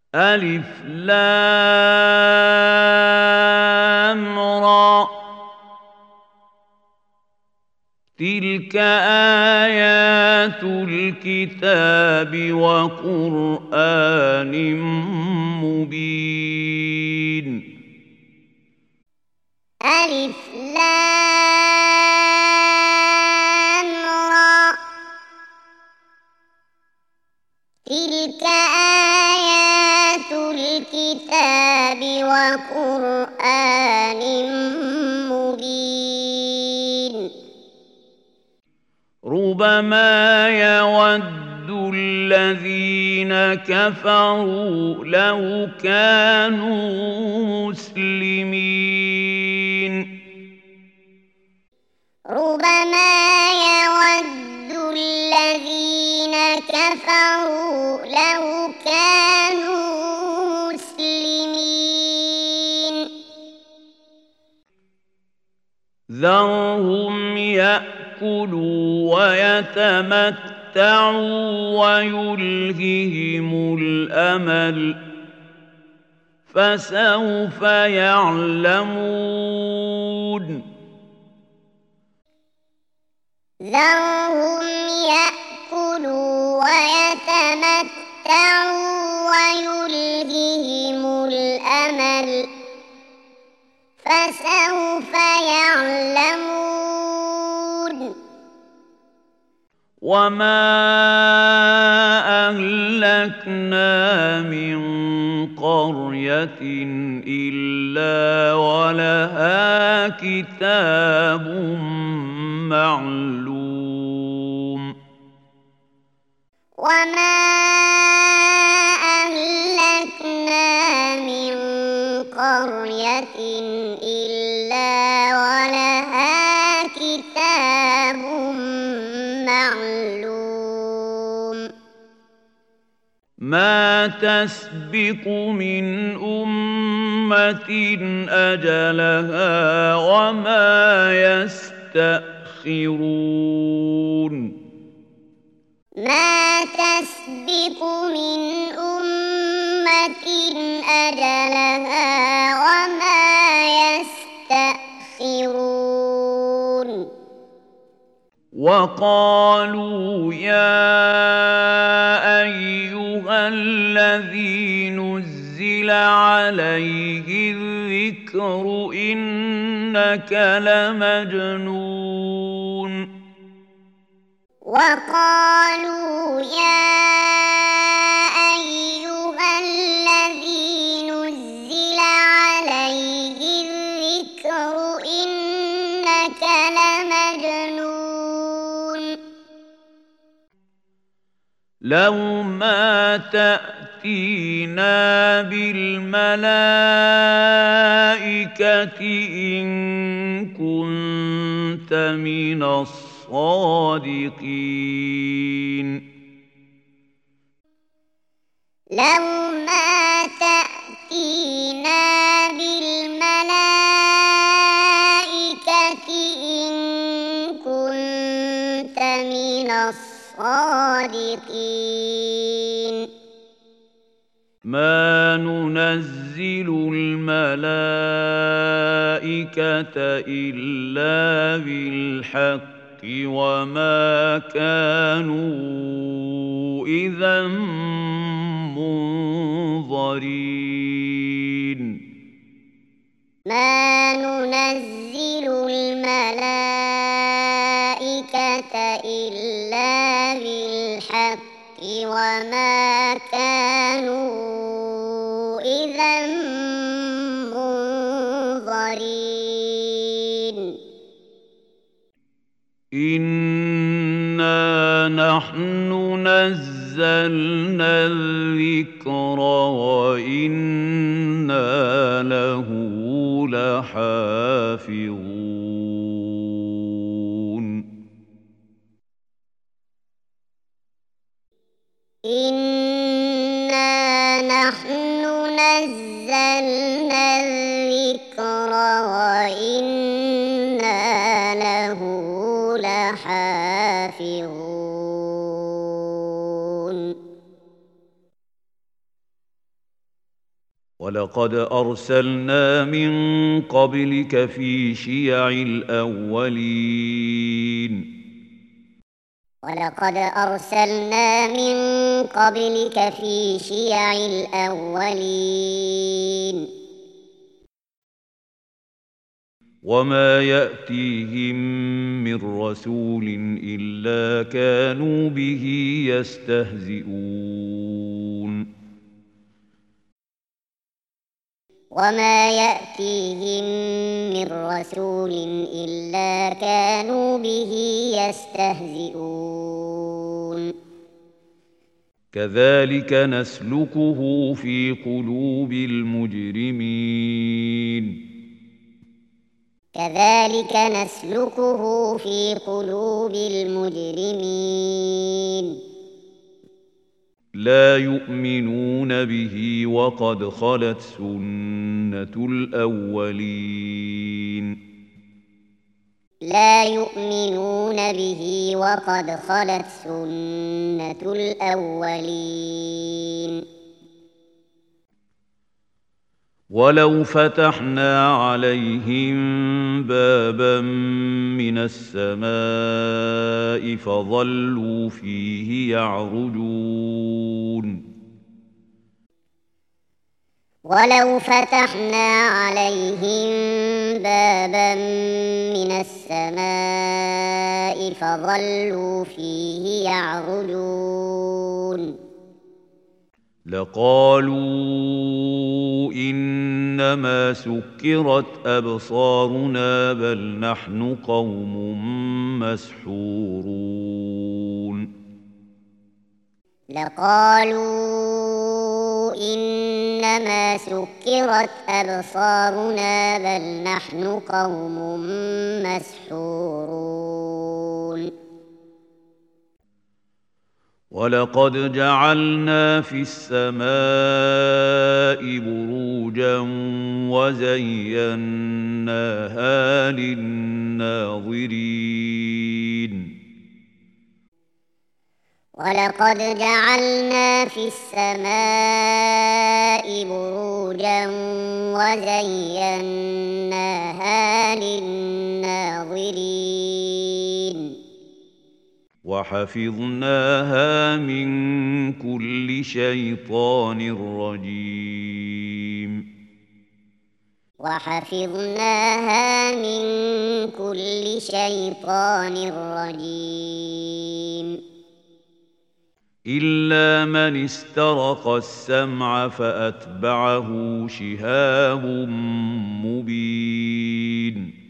ألف لام را تلك آيات الكتاب وقرآن مبين ألف لام را تلك آيات الكتاب وقرآن مبين ربما يود الذين كفروا لو كانوا مسلمين ربما يود الذين كفروا لو كانوا مسلمين ذرهم يأكلوا ويتمتعوا ويلههم الأمل فسوف يعلمون ذرهم يأكلوا ويتمتعوا ويلههم الأمل فسوف يعلمون وما أهلكنا من قرية إلا ولها كتاب معلوم وما أهلكنا من قرية إلا ولها كتاب معلوم ما تسبق من أمة أجلها وما يستأخرون ما تسبق من أمة أجلها وما يستأخرون وقالوا يا أيها الذي نزل عليه الذكر إنك لمجنون وقالوا يا أيها الذي نزل عليه الذكر إنك لمجنون لو ما تأتينا بالملائكة إن كنت من الصادقين لو ما تأتينا بالملائكة إن كنت من الصادقين ما ننزل الملائكة إلا بالحق وما كانوا إذا منظرين ما ننزل الملائكة إلا بالحق وما كانوا إذا منظرين إنا نحن نزلنا الذكر وإنا له لحافظون. إنا نحن نزلنا الذكر وإنا له لحافظون. ولقد أرسلنا من قبلك في شيع الأولين ولقد أرسلنا من قبلك في شيع الأولين وما يأتيهم من رسول إلا كانوا به يستهزئون وما يأتيهم من رسول إلا كانوا به يستهزئون كذلك نسلكه في قلوب المجرمين كذلك نسلكه في قلوب المجرمين لا يؤمنون به وقد خلت سنة الأولين لا يؤمنون به وقد خلت سنة الأولين ولو فتحنا عليهم بابا من السماء فظلوا فيه يعرجون ولو فتحنا عليهم بابا من السماء فظلوا فيه يعرجون لقالوا إنما سكرت أبصارنا بل نحن قوم مسحورون لقالوا إنما سكرت أبصارنا بل نحن قوم مسحورون ولقد جعلنا في السماء بروجا وزيناها للناظرين ولقد جعلنا في السماء بروجا وزيناها للناظرين وحفظناها من كل شيطان رجيم وحفظناها من كل شيطان رجيم إلا من استرق السمع فأتبعه شهاب مبين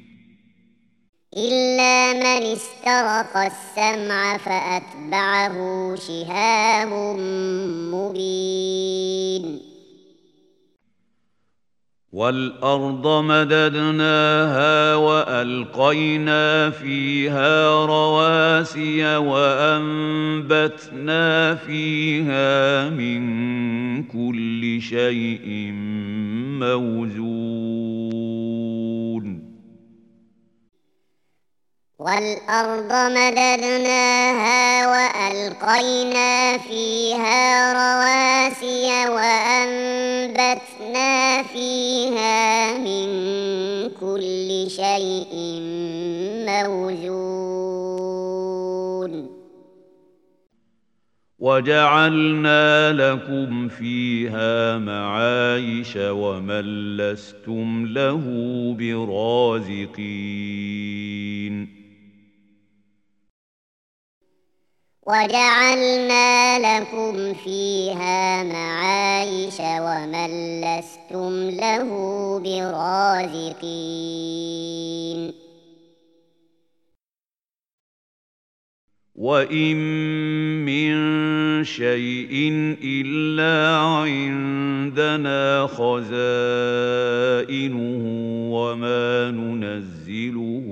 إلا من استرق السمع فأتبعه شهاب مبين والأرض مددناها وألقينا فيها رواسي وأنبتنا فيها من كل شيء موزون والأرض مددناها وألقينا فيها رواسي وأنبتنا فيها من كل شيء موزون وجعلنا لكم فيها معايش ومن لستم له برازقين وجعلنا لكم فيها معايش ومن لستم له برازقين وإن من شيء إلا عندنا خزائنه وما ننزله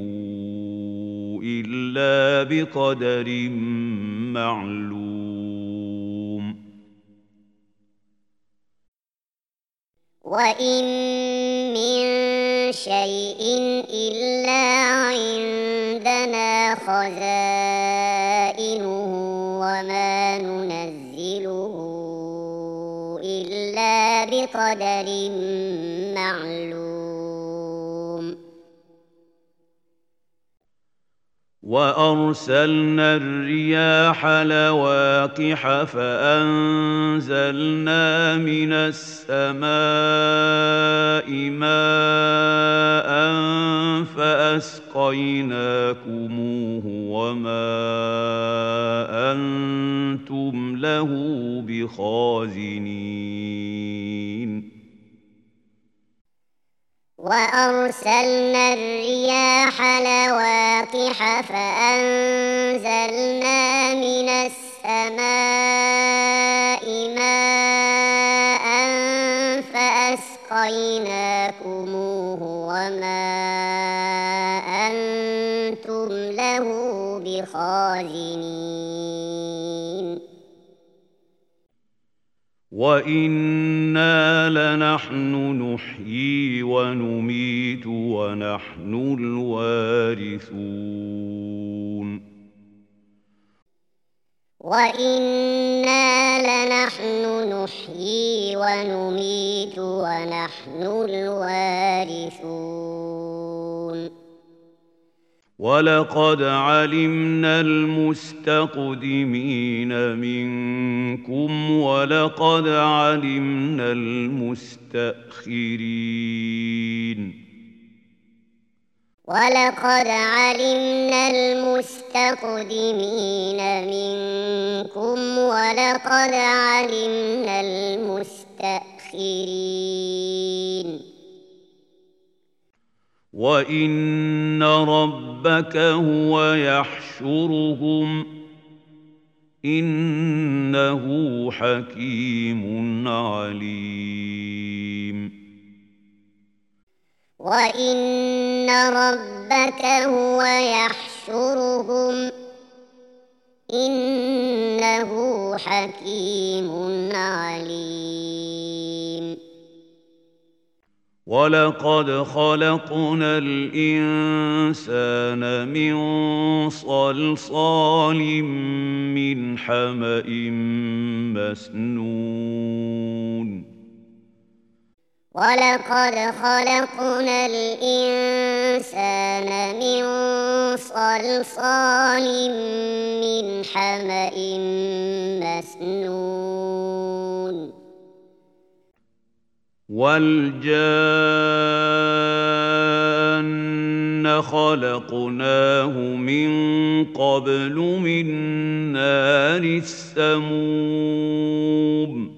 إلا بقدر معلوم وإن من شيء إلا عندنا خزائنه وما ننزله إلا بقدر معلوم وأرسلنا الرياح لواقح فأنزلنا من السماء ماء فأسقيناكموه وما أنتم له بخازنين وأرسلنا الرياح لواقح فأنزلنا من السماء ماء فأسقيناكموه وما أنتم له بخازنين وَإِنَّا لَنَحْنُ نُحْيِي وَنُمِيتُ وَنَحْنُ الْوَارِثُونَ وَإِنَّا لَنَحْنُ نُحْيِي وَنُمِيتُ وَنَحْنُ الْوَارِثُونَ وَلَقَدْ عَلِمْنَا الْمُسْتَقْدِمِينَ مِنكُمْ وَلَقَدْ عَلِمْنَا الْمُسْتَأْخِرِينَ وَلَقَدْ عَلِمْنَا الْمُسْتَقْدِمِينَ مِنكُمْ وَلَقَدْ عَلِمْنَا الْمُسْتَأْخِرِينَ وَإِنَّ رَبَّكَ هُوَ يَحْشُرُهُمْ إِنَّهُ حَكِيمٌ عَلِيمٌ وَإِنَّ رَبَّكَ هُوَ يَحْشُرُهُمْ إِنَّهُ حَكِيمٌ عَلِيمٌ وَلَقَدْ خَلَقْنَا الْإِنسَانَ مِنْ صَلْصَالٍ مِّنْ حَمَإٍ مَّسْنُونٍ وَلَقَدْ خَلَقْنَا الْإِنسَانَ مِنْ صَلْصَالٍ مِّنْ حَمَإٍ مَّسْنُونٍ وَالْجَانَّ خَلَقْنَاهُ مِن قَبْلُ مِن نَّارِ السَّمُومِ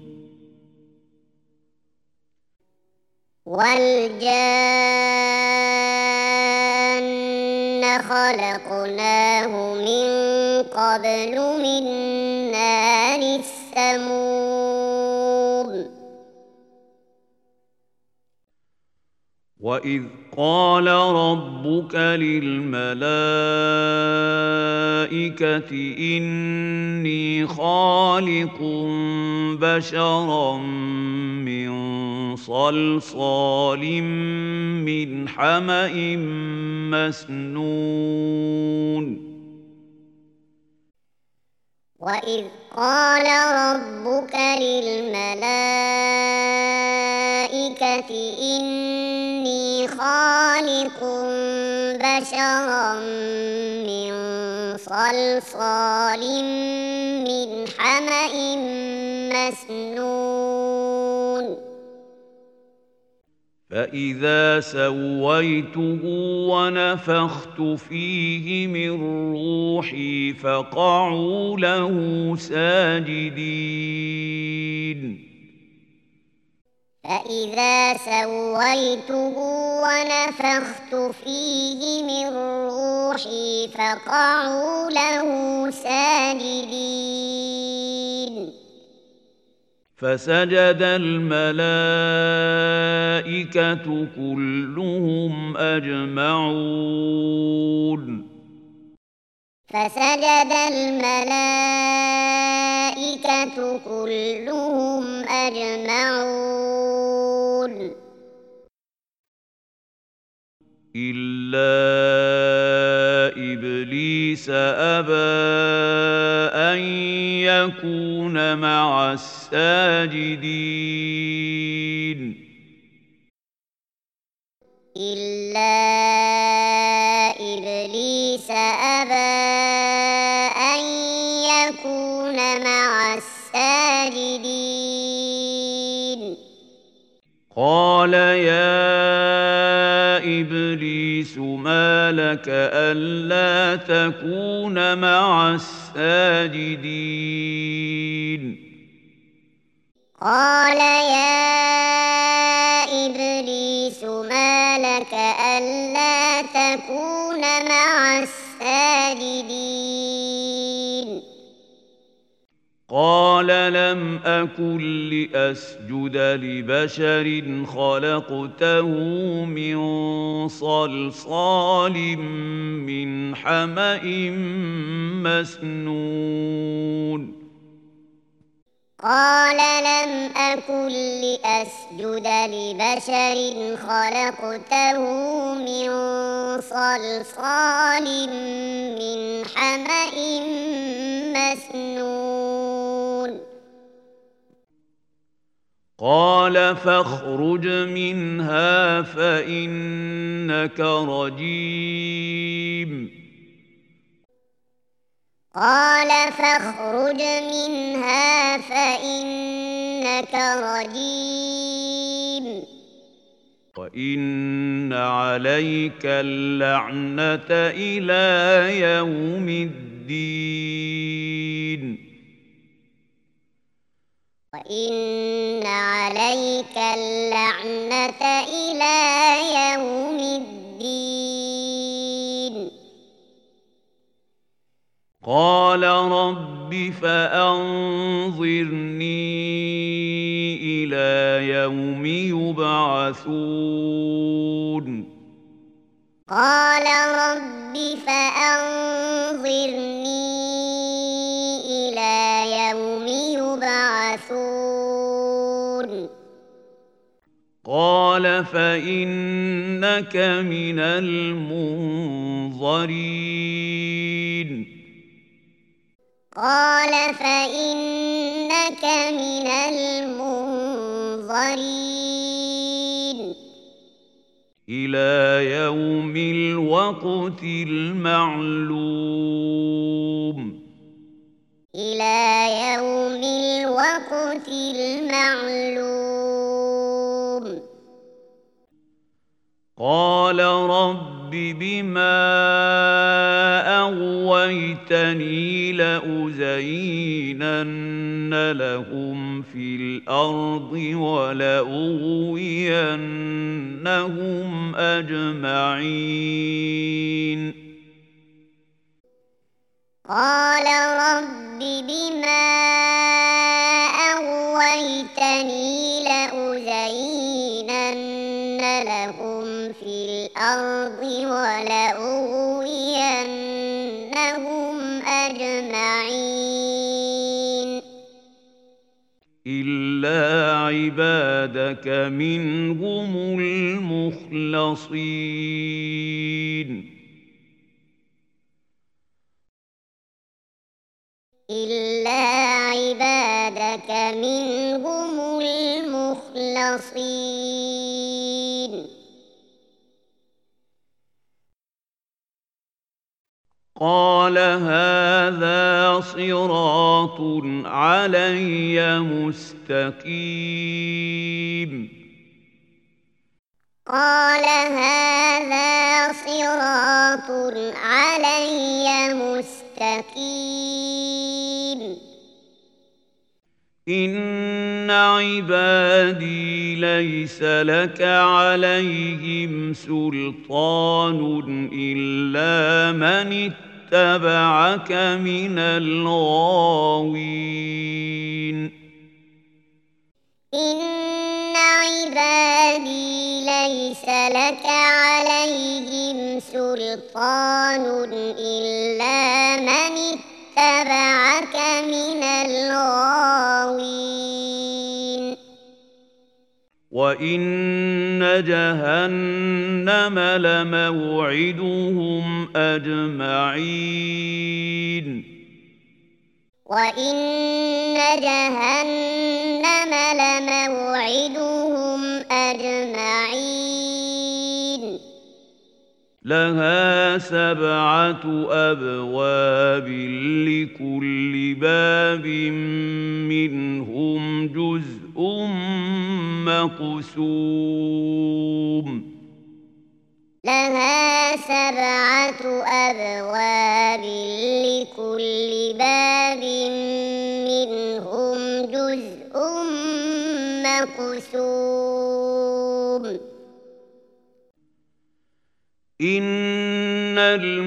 وَالْجَانَّ خَلَقْنَاهُ مِن قَبْلُ مِن نَّارِ السَّمُومِ وَإِذْ قَالَ رَبُّكَ لِلْمَلَائِكَةِ إِنِّي خَالِقٌ بَشَرًا مِّن صَلْصَالٍ مِّنْ حَمَإٍ مَّسْنُونٍ وَإِذْ قَالَ رَبُّكَ لِلْمَلَائِكَةِ إِنِّي خَالِقٌ بَشَرًا مِّن صَلْصَالٍ مِّنْ حَمَإٍ مَّسْنُونٍ فَإِذَا سَوَّيْتُهُ وَنَفَخْتُ فِيهِ مِن رُّوحِي فَقَعُوا لَهُ سَاجِدِينَ فَإِذَا سَوَّيْتُهُ وَنَفَخْتُ فِيهِ مِن رُّوحِي فَقَعُوا لَهُ سَاجِدِينَ فَسَجَدَ الْمَلَائِكَةُ كُلُّهُمْ أَجْمَعُونَ فَسَجَدَ الْمَلَائِكَةُ كُلُّهُمْ أَجْمَعُونَ إِلَّا إِبْلِيسَ أَبَىٰ أَن يَكُونَ مَعَ السَّاجِدِينَ إلا إبليس أبى أن يكون مع الساجدين قال يا إبليس ما لك ألا تكون مع الساجدين قال يا إبليس ما لك ألا تكون مع الساجدين قال لم أكن لأسجد لبشر خلقته من صلصال من حمأ مسنون قال لم أكن لأسجد لبشر خلقته من صلصال من حمأ مسنون قال فاخرج منها فإنك رجيم قال فاخرج منها فإنك رجيم وإن عليك اللعنة إلى يوم الدين وإن عليك اللعنة إلى يوم الدين قال رب فأنظرني إلى يوم يبعثون قال رب فأنظرني إلى يوم يبعثون قال فإنك من المنظرين قال فإنك من المنظرين إلى يوم الوقت المعلوم إلى يوم الوقت المعلوم قال رب بما أغويتني لأزينن لهم في الأرض ولأغوينهم أجمعين قال رب بما أغويتني لأزينن لهم في الأرض ولأغوينهم أجمعين إلا عبادك منهم المخلصين إلا عبادك منهم المخلصين قال هذا صراط علي مستقيم قال هذا صراط علي مستقيم إن عبادي ليس لك عليهم سلطان إلا من اتبعك من الغاوين إن عبادي ليس لك عليهم سلطان إلا من اتبعك من الغاوين وإن جهنم لموعدهم أجمعين وإن جهنم لموعدهم أجمعين لها 7 أبواب لكل باب منهم جزء مقسوم لها 7 أبواب لكل باب منهم جزء مقسوم إن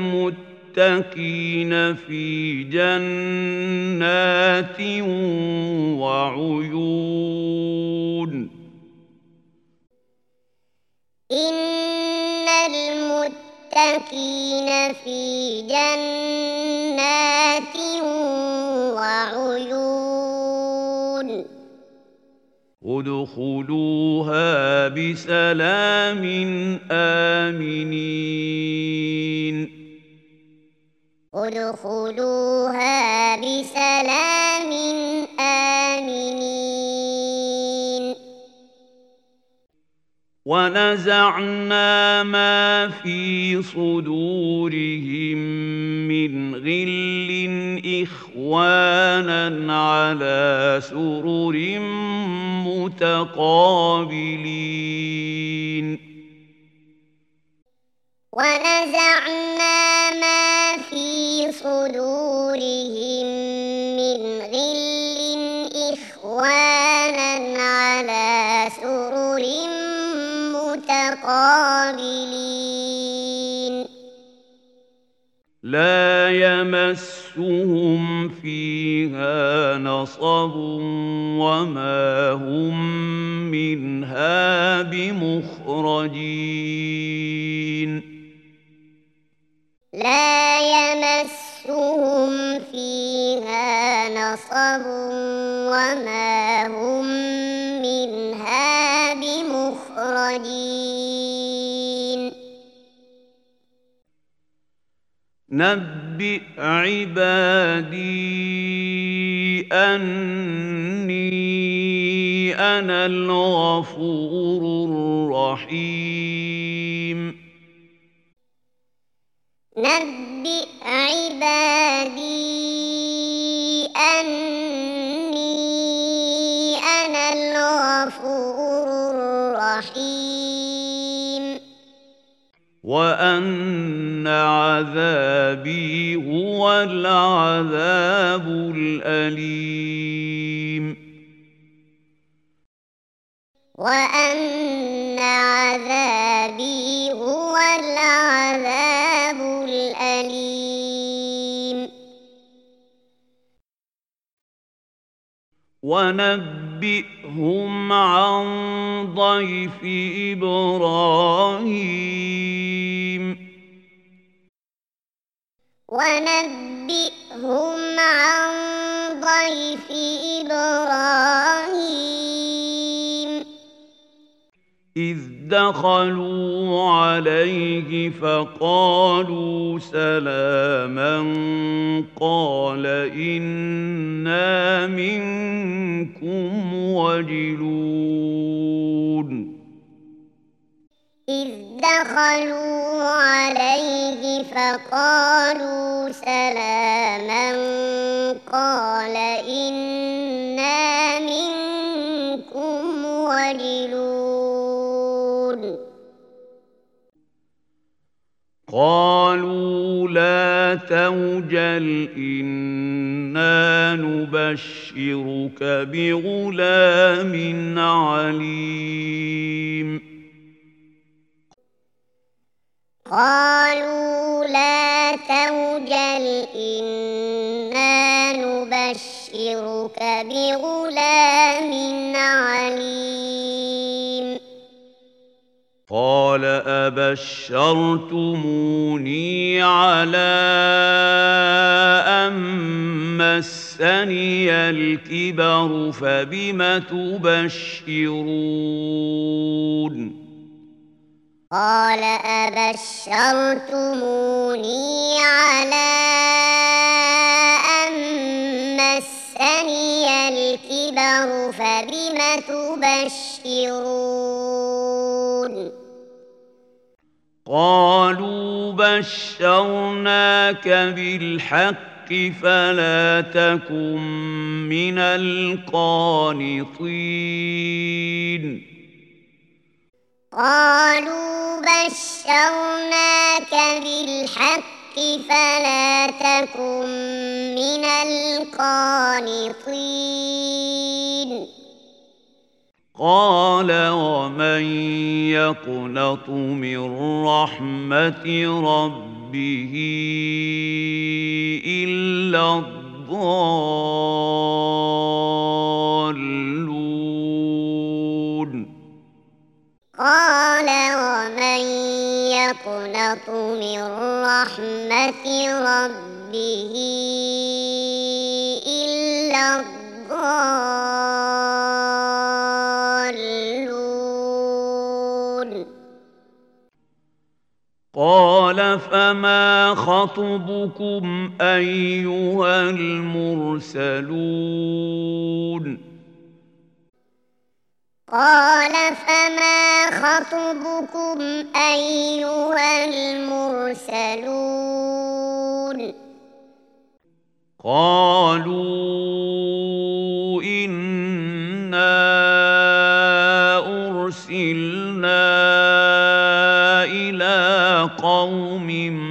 المتقين في جنات وعيون إن المتقين في جنات وعيون ادخلوها بسلام آمنين ادخلوها بسلام آمنين ونزعنا ما في صدورهم من غل إخوانا على سرر متقابلين ونزعنا ما في صدورهم من غل إخوانا على سرر متقابلين لا يمسهم فيها نصب وما هم منها بمخرجين لا يمسهم فيها نصب وما هم منها بمخرجين نبئ عبادي أني أنا الغفور الرحيم نبئ عبادي أني أنا الغفور الرحيم وأن عذابي هو العذاب الأليم وأن عذابي هو العذاب الأليم ونبئهم عن ضيف إبراهيم ونبئهم عن ضيف إبراهيم إذ دخلوا عليه فقالوا سلاما قال إنا منكم وجلون إذ دخلوا عليه فقالوا سلاما قال إنا منكم وجلون قالوا لا توجل إنا نبشرك بغلام عليم قالوا لا توجل إنا نبشرك بغلام عليم قال أبشرتموني على أن مسني الكبر فبم تبشرون قال أبشرتموني على أن مسني الكبر فبم تبشرون قالوا بشرناك بالحق فلا تكن من القانطين قالوا بشرناك بالحق فلا تكن من القانطين قال ومن يقنط من رحمة ربه إلا الضالون قال ومن يقنط من رحمة ربه إلا الضالون قال فما خطبكم أيها المرسلون قال فما خطبكم أيها المرسلون قالوا إنا أرسلنا إلى قوم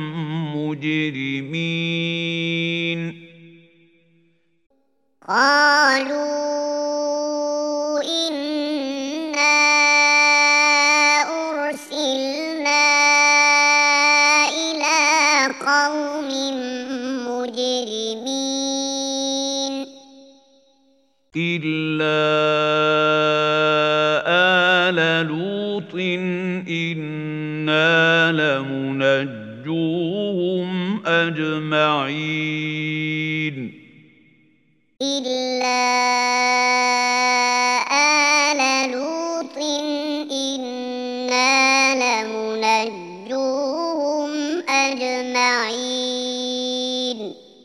مجرمين قالوا إنا أرسلنا إلى قوم مجرمين إلا آل لوط إنا لمنجوهم أجمعين إلا آل لوط إنا لمنجوهم أجمعين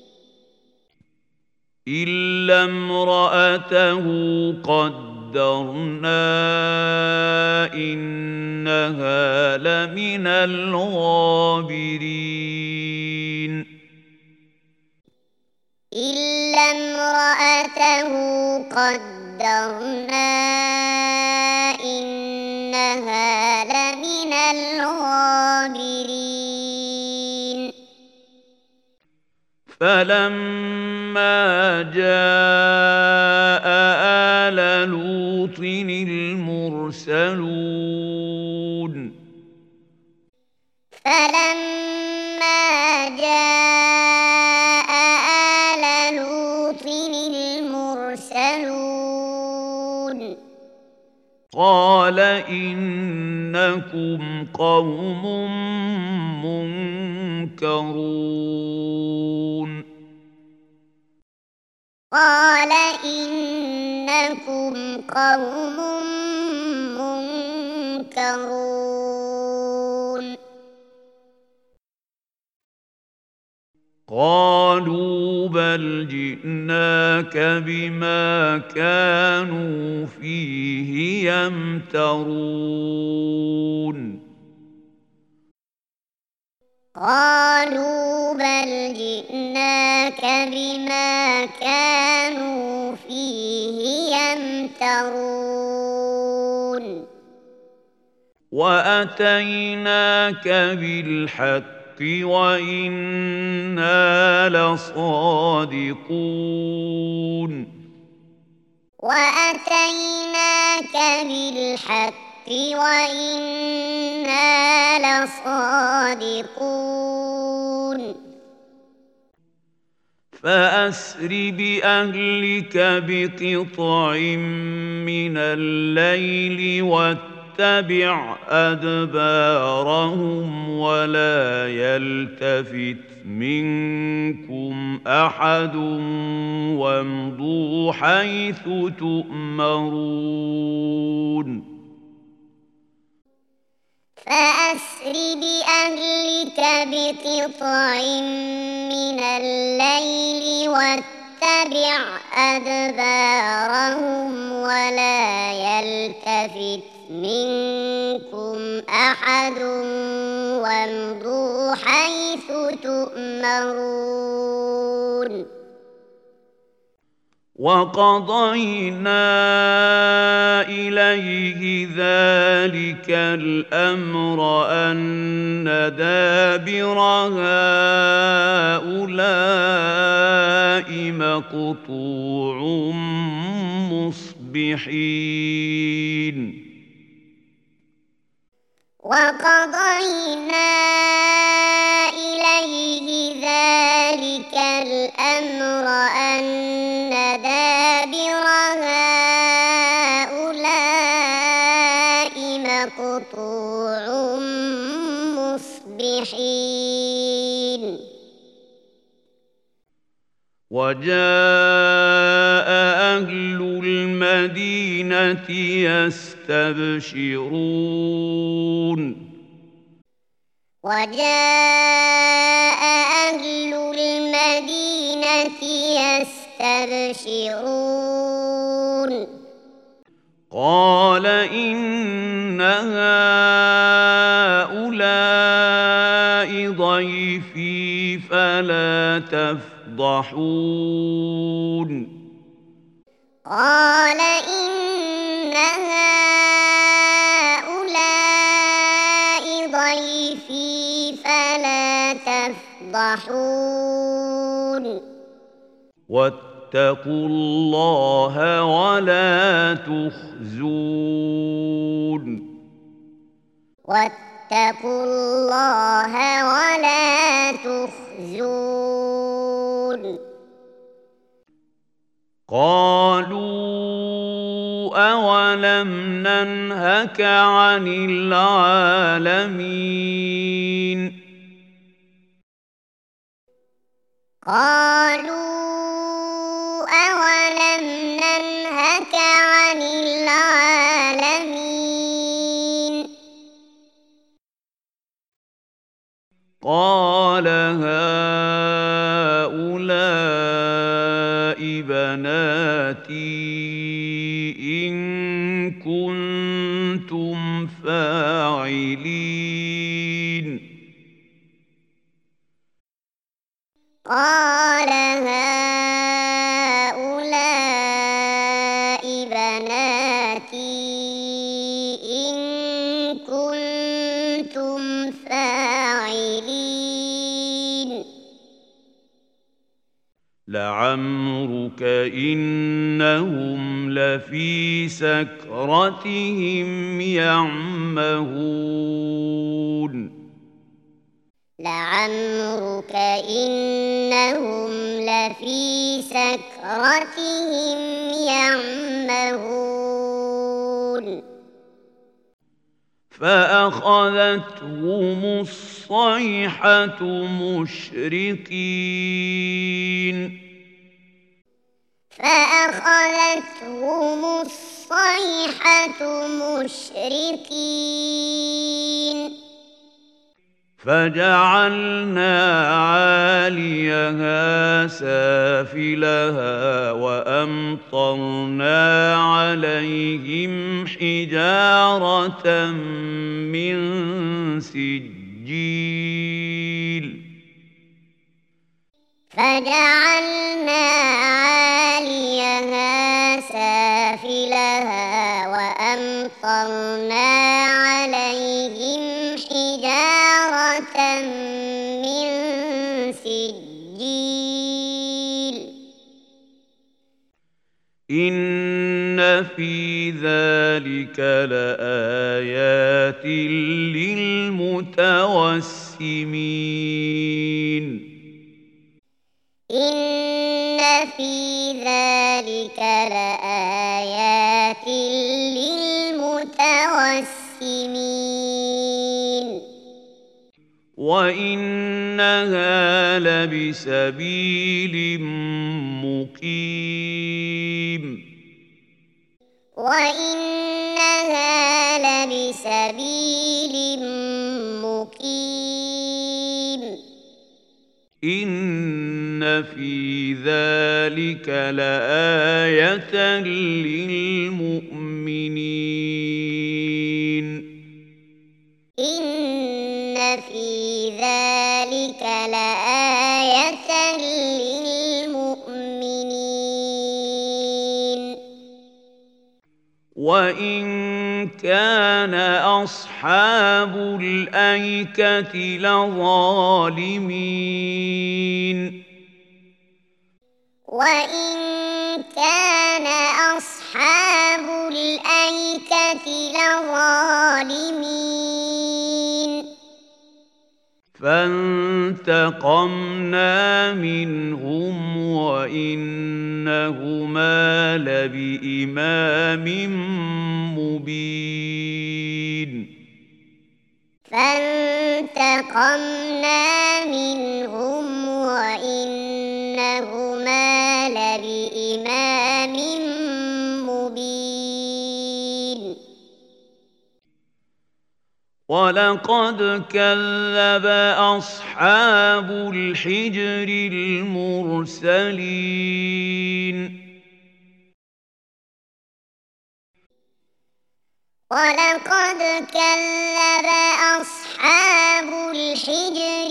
إلا امرأته قدرنا إنها لمن الغابرين إلا امرأته قدرنا إنها لمن الغابرين فلما جاء آل لوط المرسلون فلما جاء آل لوط المرسلون قال إنكم قوم منكرون قال إنكم قوم منكرون قالوا بل جئناك بما كانوا فيه يمترون قالوا بل جئناك بما كانوا فيه يمترون وأتيناك بالحق وإنا لصادقون وأتيناك بالحق وإنا لصادقون فأسر بأهلك بقطع من الليل واتبع أدبارهم ولا يلتفت منكم أحد وامضوا حيث تؤمرون فأسر بأهلك بقطع من الليل واتبع أدبارهم ولا يلتفت منكم أحد وامضوا حيث تؤمرون وقضينا إليه ذلك الأمر أن دابر هؤلاء مقطوع مصبحين وقضينا إليه ذلك الأمر أن دابر هؤلاء مقطوع مصبحين وجاء أهل المدينة يستبشرون وجاء أهل المدينة يستبشرون قال إن هؤلاء ضيفي فلا تفضحون قال إن هؤلاء ضيفي فلا تفضحون واتقوا الله ولا تخزون واتقوا الله ولا تخزون قالوا أولم ننهك عن العالمين قالوا أولم ننهك عن العالمين قال هؤلاء بناتي إن كنتم فاعلين قال هؤلاء بناتي إن كنتم فاعلين لعمرك إنهم لفي سكرتهم يعمهون لعمرك إنهم لفي سكرتهم يعمهون فأخذتهم الصيحة مشرقين فأخذتهم الصيحة مشرقين فجعلنا عاليها سافلها وأمطرنا عليهم حجارة من سجيل فجعلنا عاليها سافلها وأمطرنا عليهم حجارة من سجيل إن في ذلك لآيات للمتوسمين إن في ذلك لآيات للمتوسمين وإنها لبسبيل مقيم وإنها لبسبيل مقيم إن في ذلك لآية للمؤمنين إن في ذلك لآية للمؤمنين وإن كان أصحاب الأيكة لظالمين وإن كان أصحاب الأيكة لظالمين فانتقمنا منهم وإنهما لبإمام مبين فانتقمنا منهم وإنهما لبإمام مبين ولقد كذب أصحاب الحجر المرسلين ولقد كذب أصحاب الحجر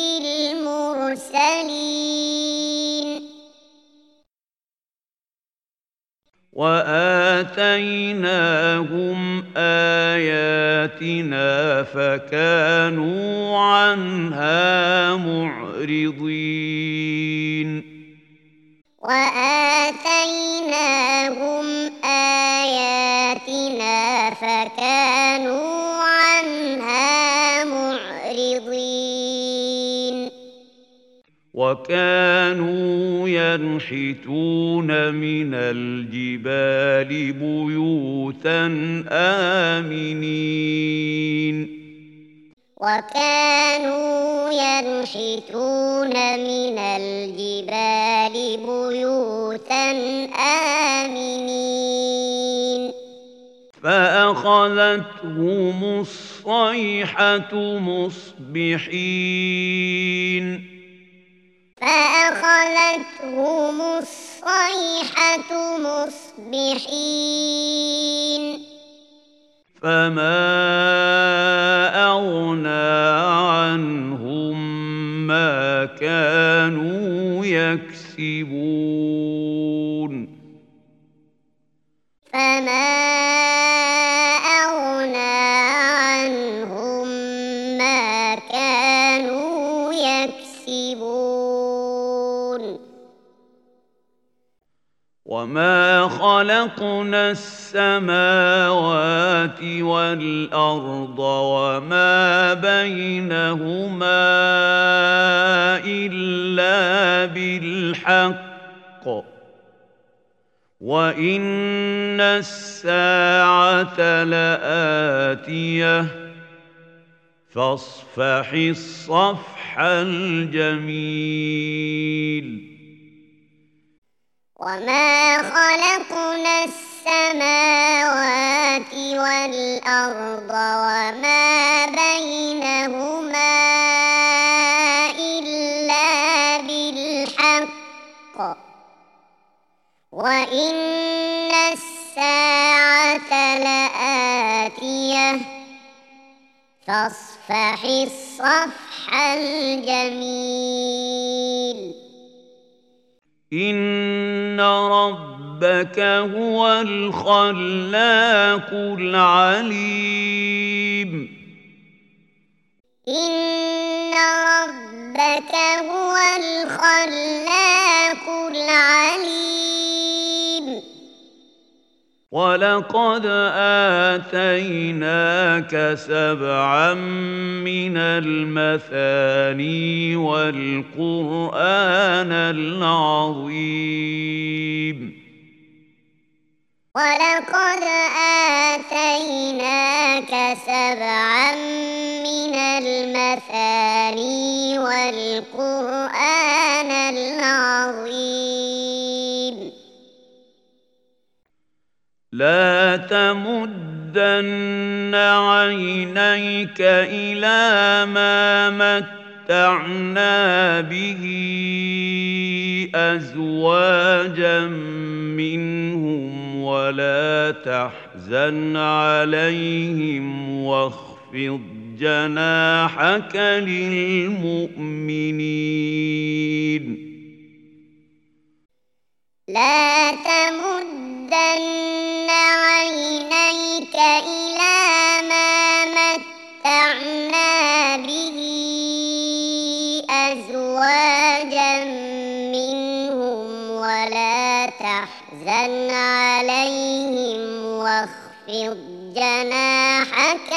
المرسلين وآتيناهم آياتنا فكانوا عنها معرضين وآتيناهم آياتنا فكانوا عنها معرضين وكانوا ينحتون من الجبال بيوتا آمنين وكانوا ينحتون من الجبال بيوتا آمنين فأخذتهم الصيحة مصبحين فأخذتهم الصيحة مصبحين فما أغنى عنهم ما كانوا يكسبون فما أغنى عنهم ما كانوا يكسبون وما خلقنا السماوات والأرض وما بينهما إلا بالحق وإن الساعة لآتية فاصفح الصفح الجميل وما خلقنا السماوات والأرض وما بينهما إلا بالحق وإن الساعة لآتية فاصفح الصفح الجميل إن ربك هو الخلاق العليم إن ربك هو الخلاق العليم ولقد آتيناك سبعا من المثاني والقرآن العظيم ولقد آتيناك سبعا من المثاني والقرآن العظيم لا تمدن عينيك إلى ما متعنا به أزواجا منهم ولا تحزن عليهم واخفض جناحك للمؤمنين لا تمدن عينيك إلى ما متعنا به أزواجا منهم ولا تحزن عليهم واخفض جناحك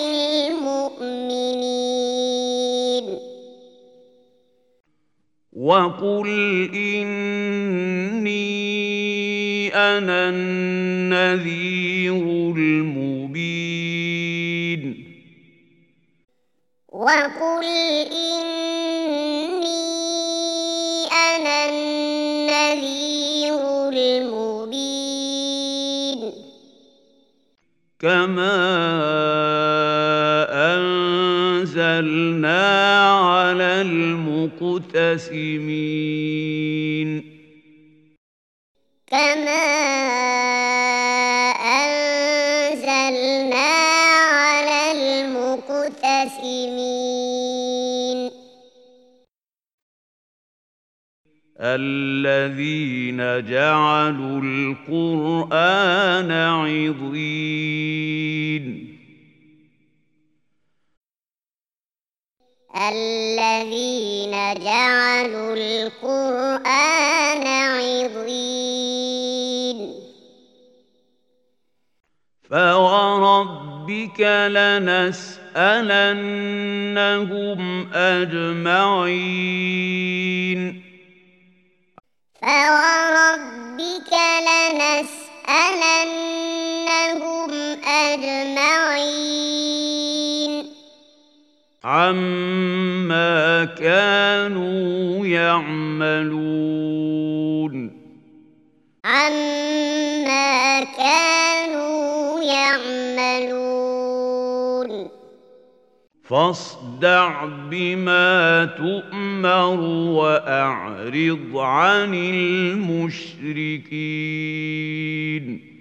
للمؤمنين وقل إني أنا النذير المبين وقل إني أنا النذير المبين كما أنزلنا على المقتسمين كما أنزلنا على المقتسمين الذين جعلوا القرآن عضين الذين جعلوا القرآن عضين فوربك لنسألنهم أجمعين فوربك لنسألنهم أجمعين عما كانوا يعملون عما كانوا يعملون فاصدع بما تؤمر وأعرض عن المشركين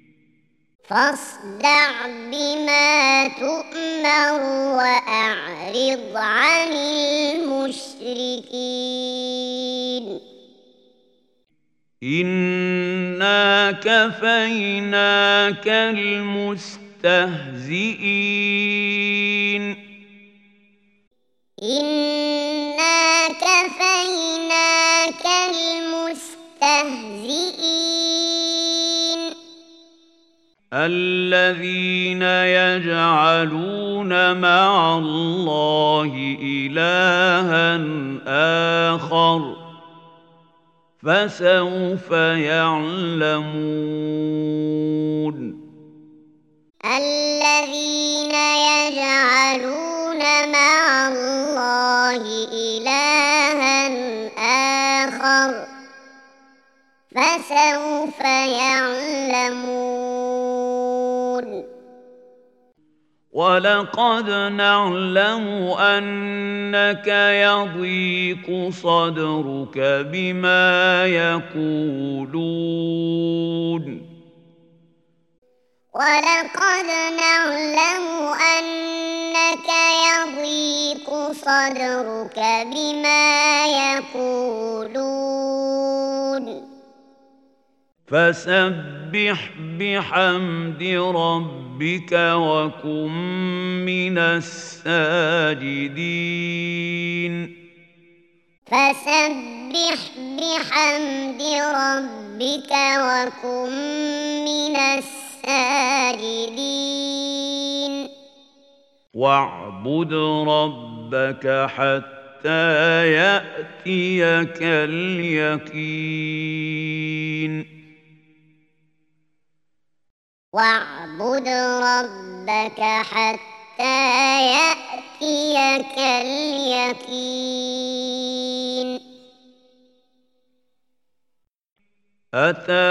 فاصدع بما تؤمر وأعرض عن المشركين إنا كفيناك المستهزئين إنا كفيناك المستهزئين الذين يجعلون مع الله إلها آخر فسوف يعلمون الذين يجعلون مع الله إلها آخر فسوف يعلمون ولقد نعلم أنك يضيق صدرك بما يقولون ولقد نعلم أنك يضيق صدرك بما يقولون فسبح بحمد ربك وكن من الساجدين فسبح بحمد ربك وكن من الساجدين واعبد ربك حتى يأتيك اليقين واعبد ربك حتى يأتيك اليقين أتى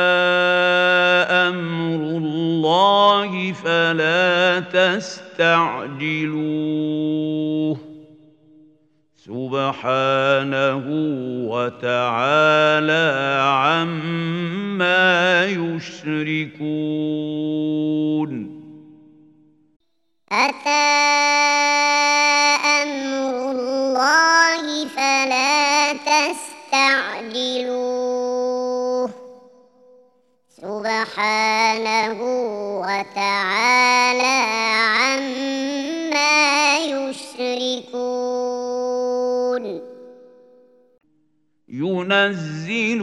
أمر الله فلا تستعجلوه سبحانه وتعالى عما يشركون أتى أمر الله فلا تستعجلوه سبحانه وتعالى عما يشركون ينزل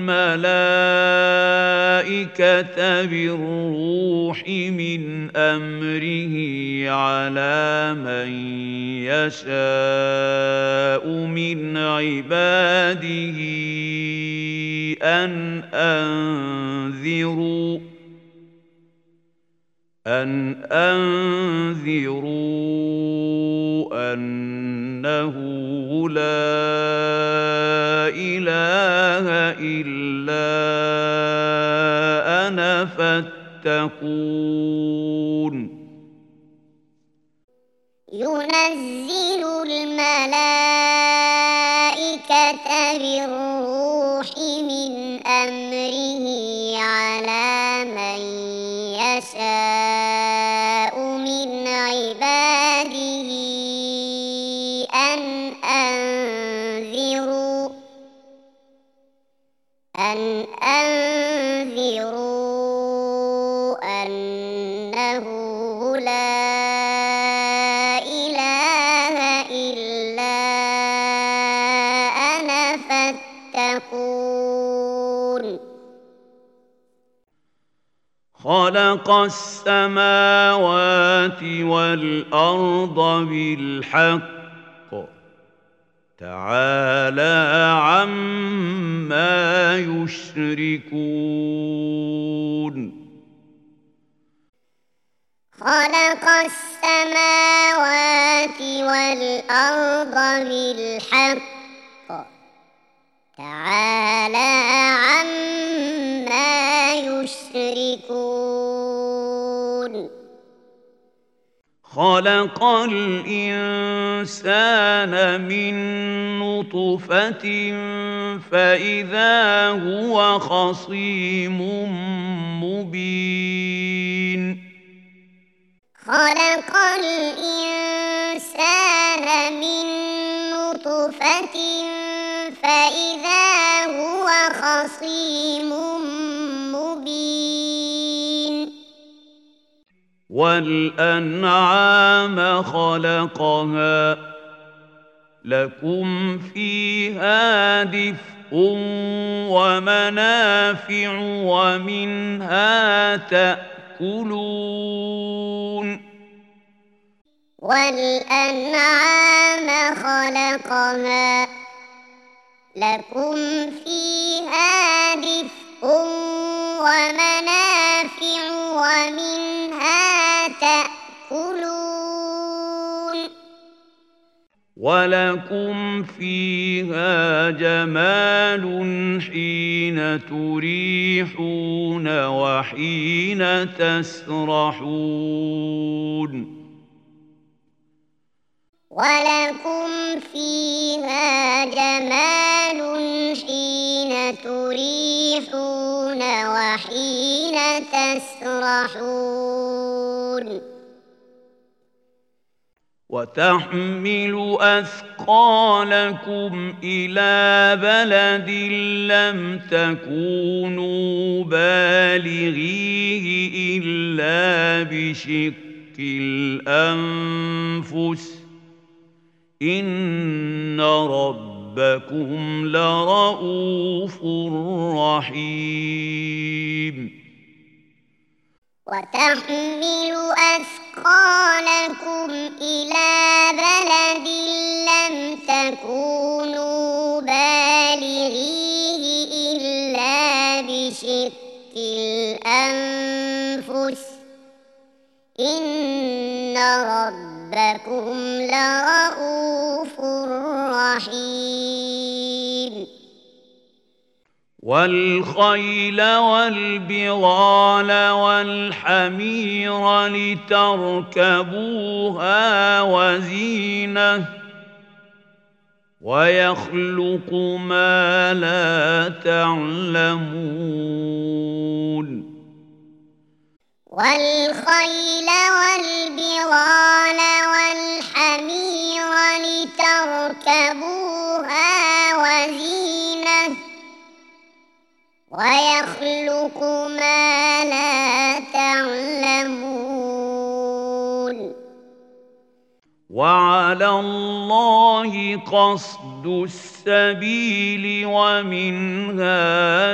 الملائكة بالروح من أمره على من يشاء من عباده أن أنذروا أنه لا إله إلا أنا فاتقون ينزل الملائكة بالروح من أمره على من يشاء من عباده أن أنذروا أنه لا إله إلا أنا فاتقون خلق السماوات والأرض بالحق تعالى عما يشركون خلق السماوات والأرض بالحق تعالى عما يشركون خلق الإنسان من نطفة فإذا هو خصيم مبين خلق الإنسان من نطفة فإذا هو خصيم مبين والأنعام خلقها لكم فيها دفء ومنافع ومنها تأكلون والأنعام خلقها لكم فيها دفء ومنافع ومنها تأكلون ولكم فيها جمال حين تريحون وحين تسرحون ولكم فيها جمال حين تريحون وحين تسرحون وتحمل أثقالكم إلى بلد لم تكونوا بالغيه إلا بشق الأنفس إن ربكم لرؤوف رحيم وتحمل أثقالكم إلى بلد لم تكونوا بالغيه إلا بشق الأنفس إن ربكم لرؤوف رحيم والخيل والبغال والحمير لتركبوها وزينة ويخلق ما لا تعلمون والخيل والبغال والحمير لتركبوها وزينة ويخلق ما لا تعلمون وعلى الله قصد السبيل ومنها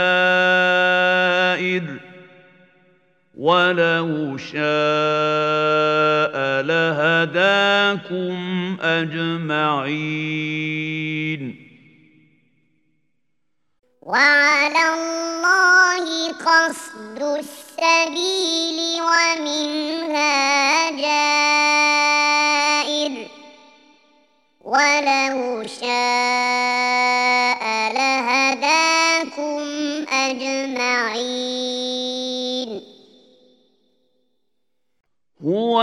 جائر ولو شاء لهداكم أجمعين وعلى الله قصد السبيل ومنها جائر ولو شاء لهداكم أجمعين هو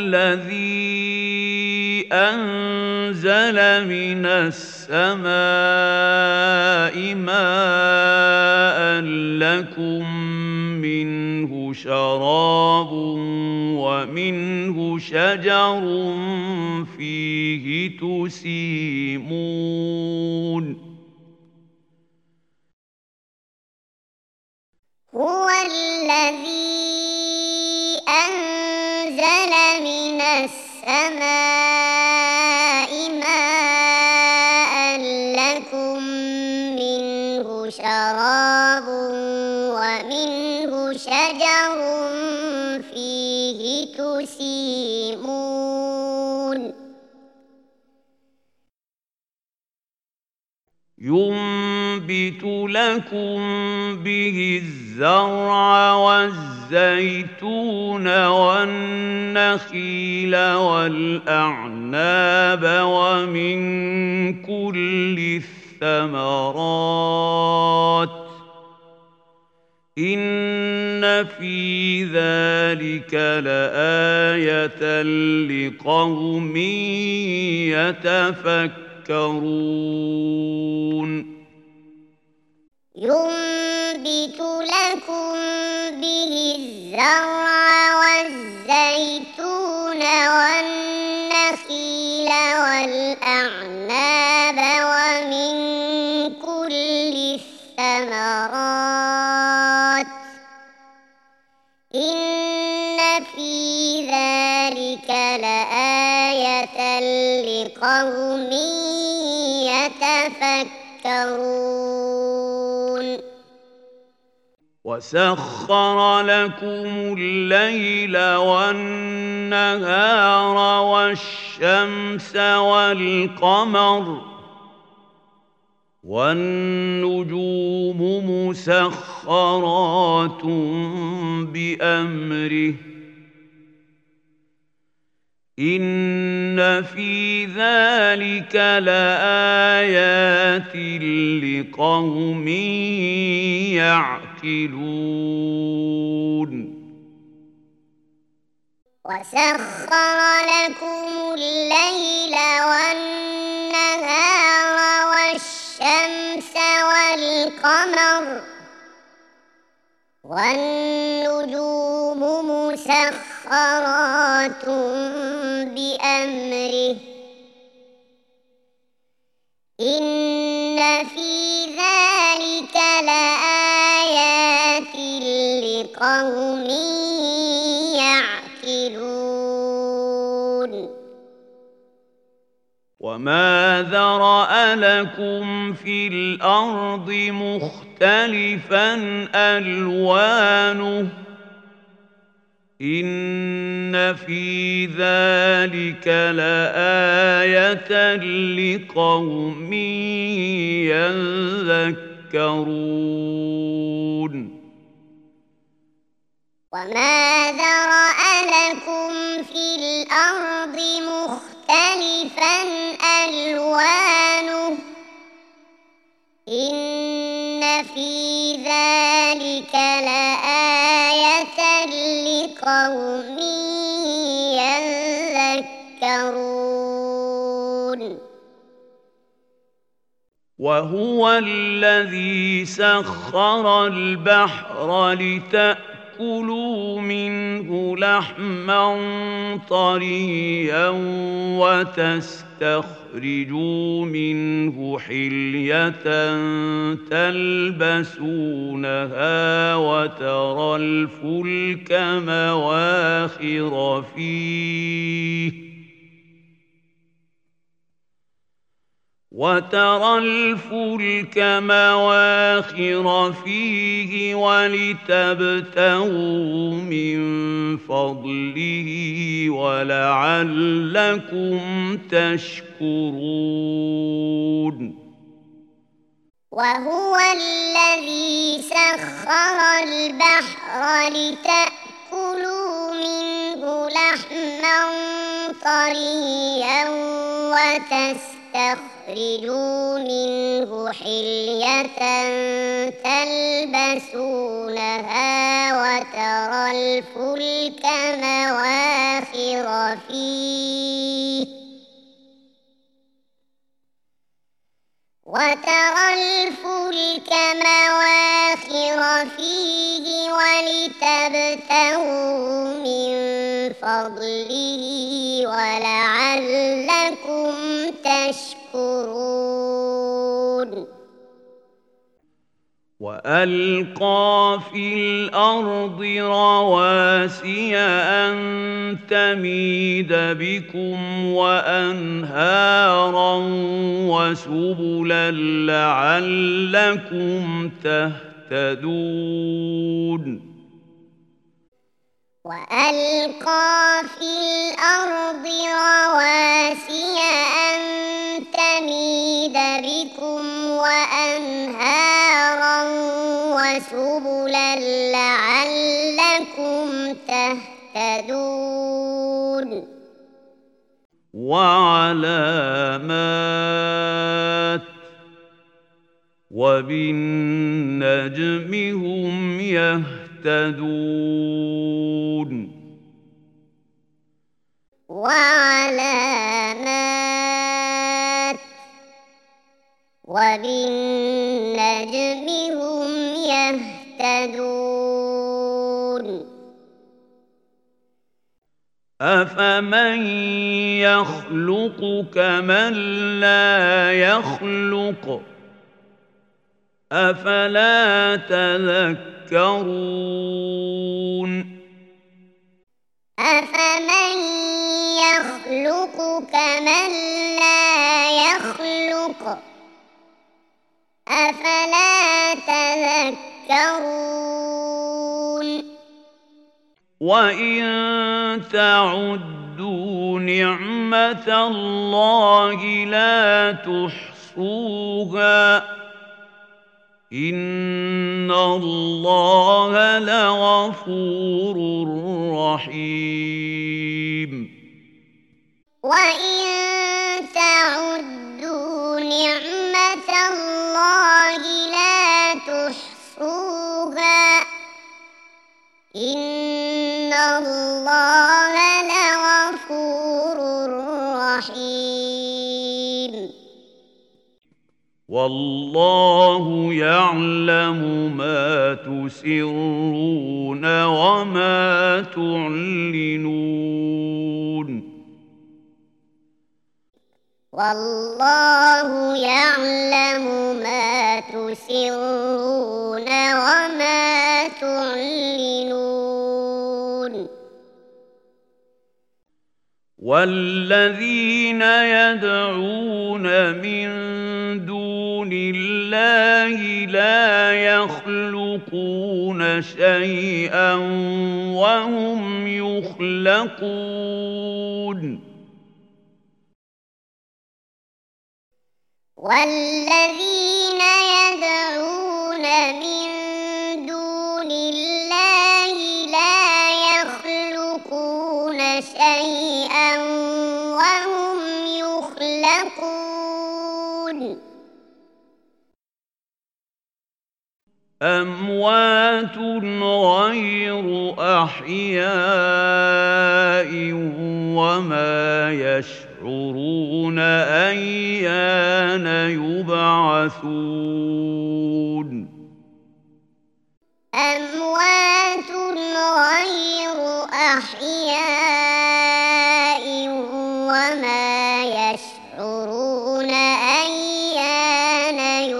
الذي أنزل من السماء ماء لكم منه شراب ومنه شجر فيه تسيمون هو الذي أنزل من السماء ماء لكم منه شراب ومنه شجر فيه تسيمون ينبت لكم به الزرع والزيتون والنخيل والأعناب ومن كل الثمرات إن في ذلك لآية لقوم يتفكرون ينبت لكم به الزرع والزيتون والنخيل والأعناب ومن كل الثمرات إن في ذلك لآية لقوم يتفكرون وسخر لكم الليل والنهار والشمس والقمر والنجوم مسخرات بأمره إن في ذلك لآيات لقوم يعقلون وسخر لكم الليل والنهار والشمس والقمر والنجوم مسخرات بأمره إن في ذلك لآيات لقوم يعقلون وما ذرأ لكم في الأرض مختلفا ألوانه إن في ذلك لآية لقوم يذكرون وما ذرأ لكم في الأرض مختلفا ألوانه إن في ذلك لآية لقوم يذكرون وهو الذي سخر البحر لتأكلوا منه لحما طريا وتستخرجوا منه حلية تلبسونها وترى الفلك مواخر فيه ولتبتغوا من فضله ولعلكم تشكرون. وهو الذي سخر البحر لتأكلوا منه لحما طريا وتستخرجوا منه حلية تلبسونها وترى الفلك مواخر فيه ولتبتغوا من فضله ولعلكم تشكرون. وألقى في الأرض رواسي أن تميد بكم وأنهارا وسبلا لعلكم تهتدون. وألقى في الأرض رواسي أن تميد بكم وأنهارا وسبلا لعلكم تهتدون. وعلامات وبالنجم هم يهتدون. وعلامات وبالنجم هم يهتدون. أفمن يخلق كمن لا يخلق أفلا تذكرون. أفمن يخلق كمن لا يخلق أفلا تذكرون. وإن تعدوا نعمة الله لا تحصوها إن الله لغفور رحيم. وإن تعدوا نعمة الله لا تحصوها إن الله لغفور رحيم. والله يعلم ما تسرون وما تعلنون. والله يعلم ما تسرون وما تعلنون. والذين يدعون من دون الله لا يخلقون شيئا وهم يخلقون. والذين يدعون من دون الله لا يخلقون شيئا وهم يخلقون. أموات غير أحياء وما يشعرون أيان يبعثون أموات غير أحياء وما يشعرون أيان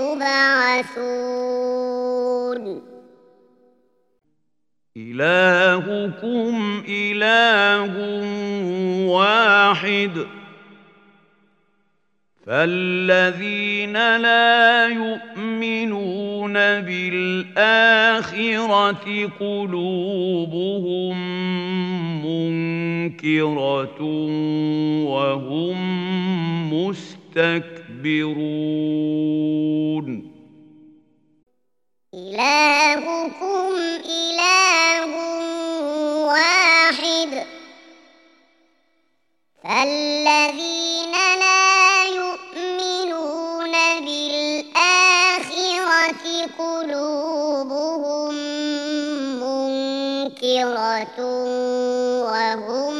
يبعثون إلهكم إله واحد فالذين لا يؤمنون بالآخرة قلوبهم منكرة وهم مستكبرون إلهكم إله واحد فالذين لا يؤمنون بالآخرة قلوبهم منكرة وهم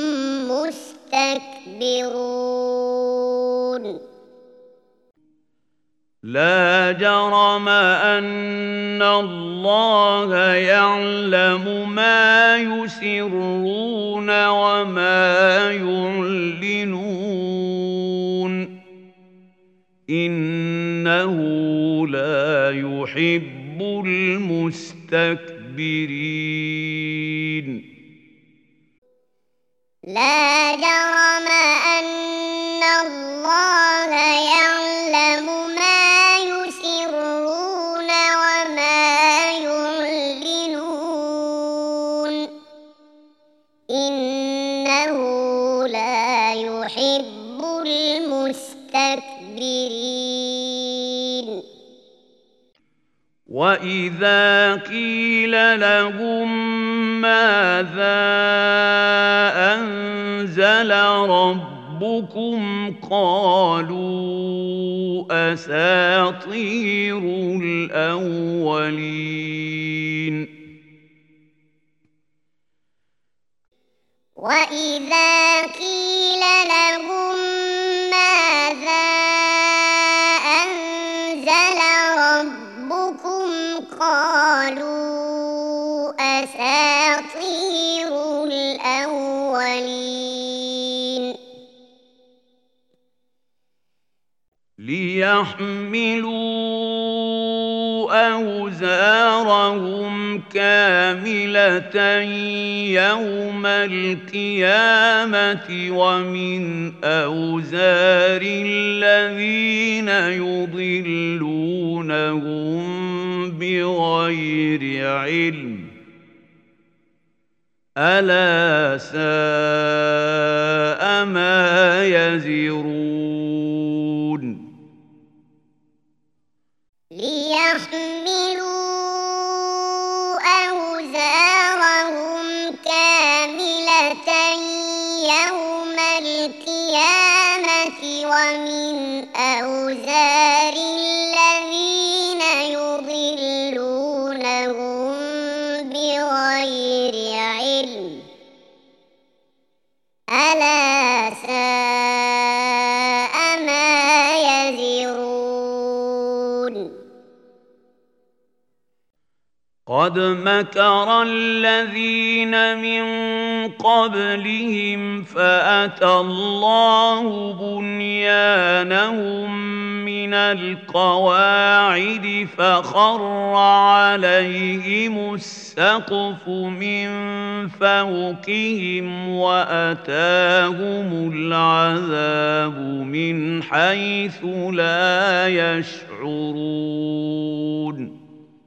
مستكبرون لا جرم أن الله يعلم ما يسرون وما يعلنون إنه لا يحب المستكبرين لا جرم أن الله يعلم ما يسرون وما يعلنون إنه لا يحب المستكبرين وإذا قيل لهم ماذا أنزل ربكم قالوا أساطير الأولين وإذا قيل لهم ماذا أنزل ربكم قالوا أساطير الأولين ليحملوا أوزارهم كاملة يوم القيامة ومن أوزار الذين يضلونهم بغير علم ألا ساء ما يزرون ليحملوا أوزارهم كاملة يوم القيامة ومن أوزار الذين يضلونهم بغير علم ألا ساء ما يزرون قد مكر الذين من قبلهم فأتى الله بنيانهم من القواعد فخر عليهم السقف من فوقهم وأتاهم العذاب من حيث لا يشعرون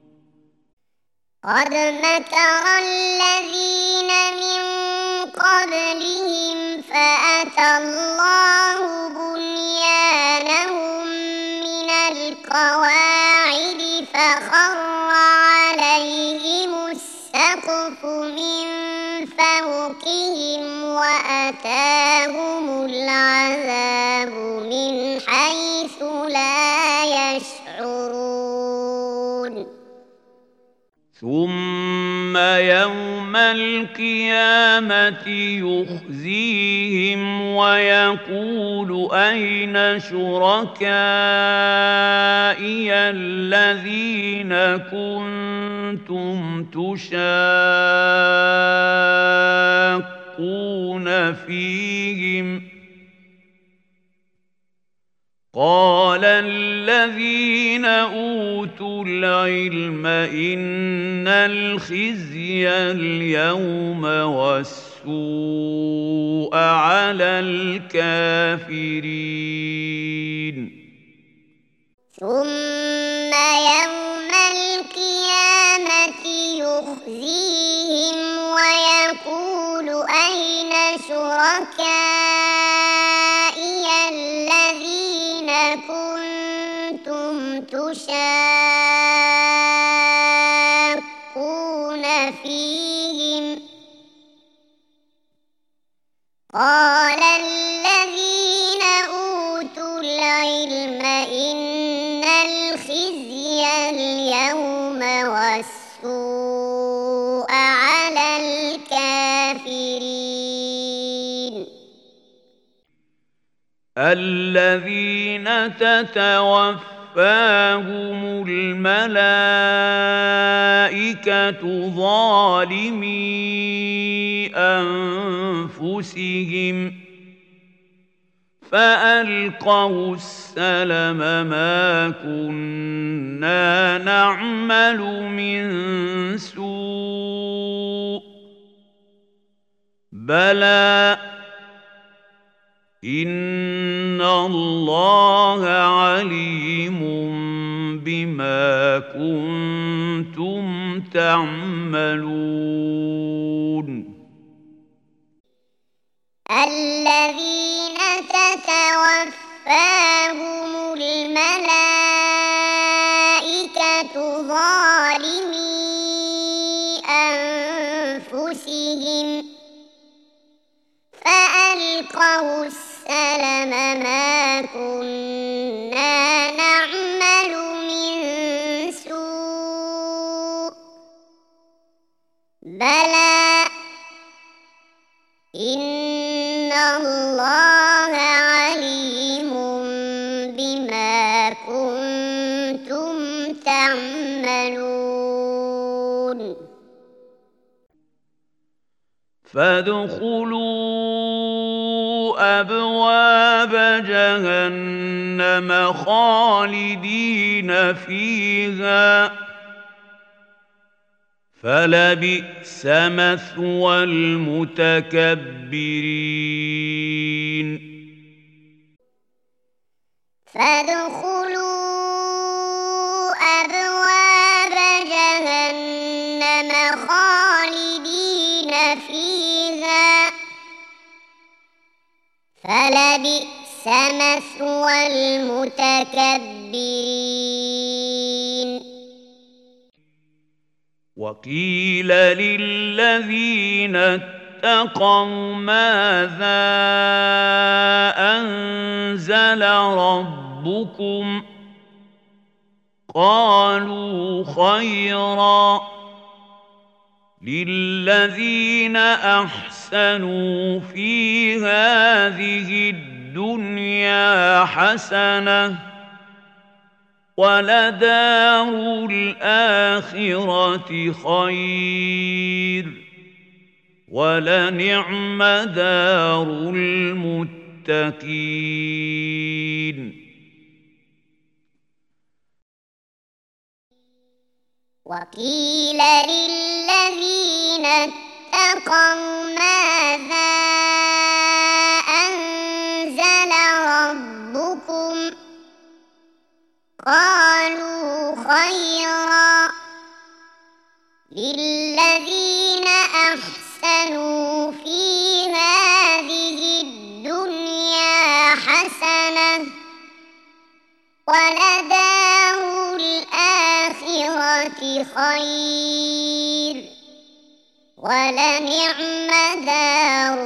قد مكر الذين من قبلهم فأتى الله بنيانهم من القواعد فخر عليهم السقف من فوقهم وأتاهم العذاب من حيث لا يشعرون ثم يوم القيامة يخزيهم ويقول أين شركائي الذين كنتم تشاقون فيهم قال الذين أوتوا العلم إن الخزي اليوم والسوء على الكافرين ثم يوم القيامة يخزيهم ويقول أين شركائي الذين كنتم تشاقون فيهم قال الذين أوتوا العلم إن الخزي اليوم والسوء على الكافرين الذين تتوفاهم الملائكة ظالمي أنفسهم فألقوا السلم ما كنا نعمل من سوء بلى إن الله عليم بما كنتم تعملون الذين تتوفاهم الملائكة ظالمي أنفسهم فألقوا السلم ما كنا نعمل من سوء بلى إن الله عليم بما كنتم تعملون فادخلوا أبواب جهنم خالدين فيها فلبئس مثوى المتكبرين فادخلوا أبواب جهنم خالدين فيها فلبئس مثوى المتكبرين وقيل للذين اتقوا ماذا أنزل ربكم قالوا خيرا للذين أحسنوا في هذه الدنيا حسنة ولدار الآخرة خير ولنعم دار المتقين وقيل للذين اتقوا ماذا أنزل ربكم قالوا خيرا للذين أحسنوا في هذه الدنيا حسنة ولدار الآخرة خير ولنعم دار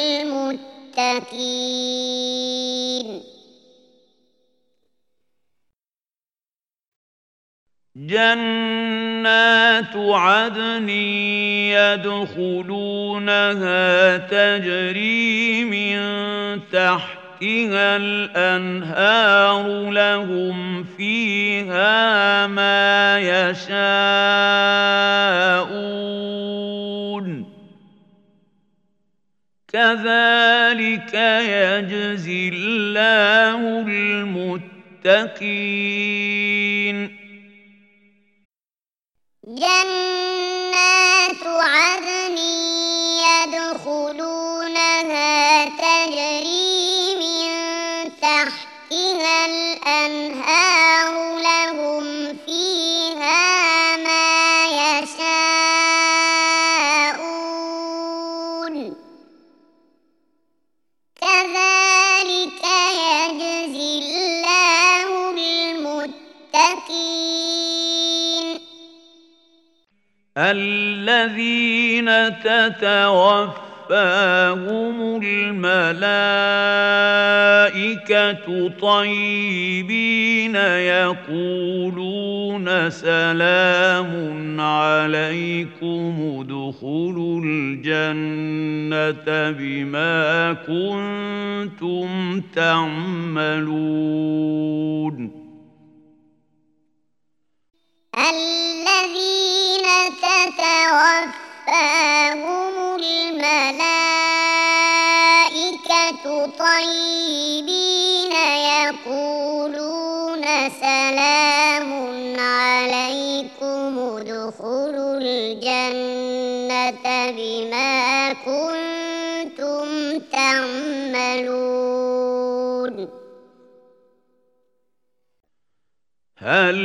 المتقين جنات جنات عدن يدخلونها تجري من تحتها الأنهار لهم فيها ما يشاءون كذلك يجزي الله المتقين جنات عدن يدخلونها تجري من تحتها الأنهار لهم فيها ما يشاءون كذلك يجزي الله المتقين الذين تتوفاهم الملائكة طيبين يقولون سلام عليكم ادخلوا الجنة بما كنتم تعملون الذين تتوفاهم الملائكة طيبين يقولون سلام عليكم ادخلوا الجنة بما كنتم تعملون هل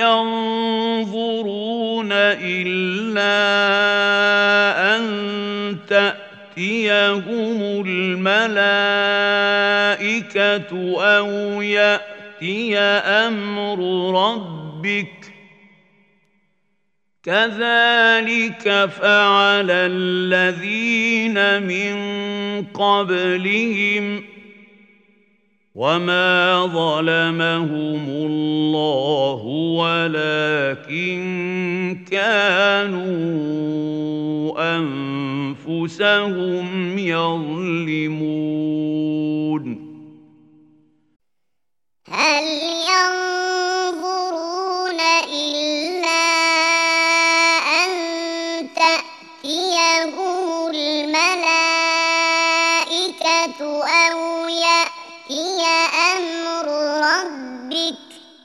ينظرون إلا أن تأتيهم الملائكة أو يأتي أمر ربك كذلك فعل الذين من قبلهم وما ظلمهم الله ولكن كانوا أنفسهم يظلمون هل ينظرون إلا أن تأتيهم الملائكة أو يأتي أمر ربك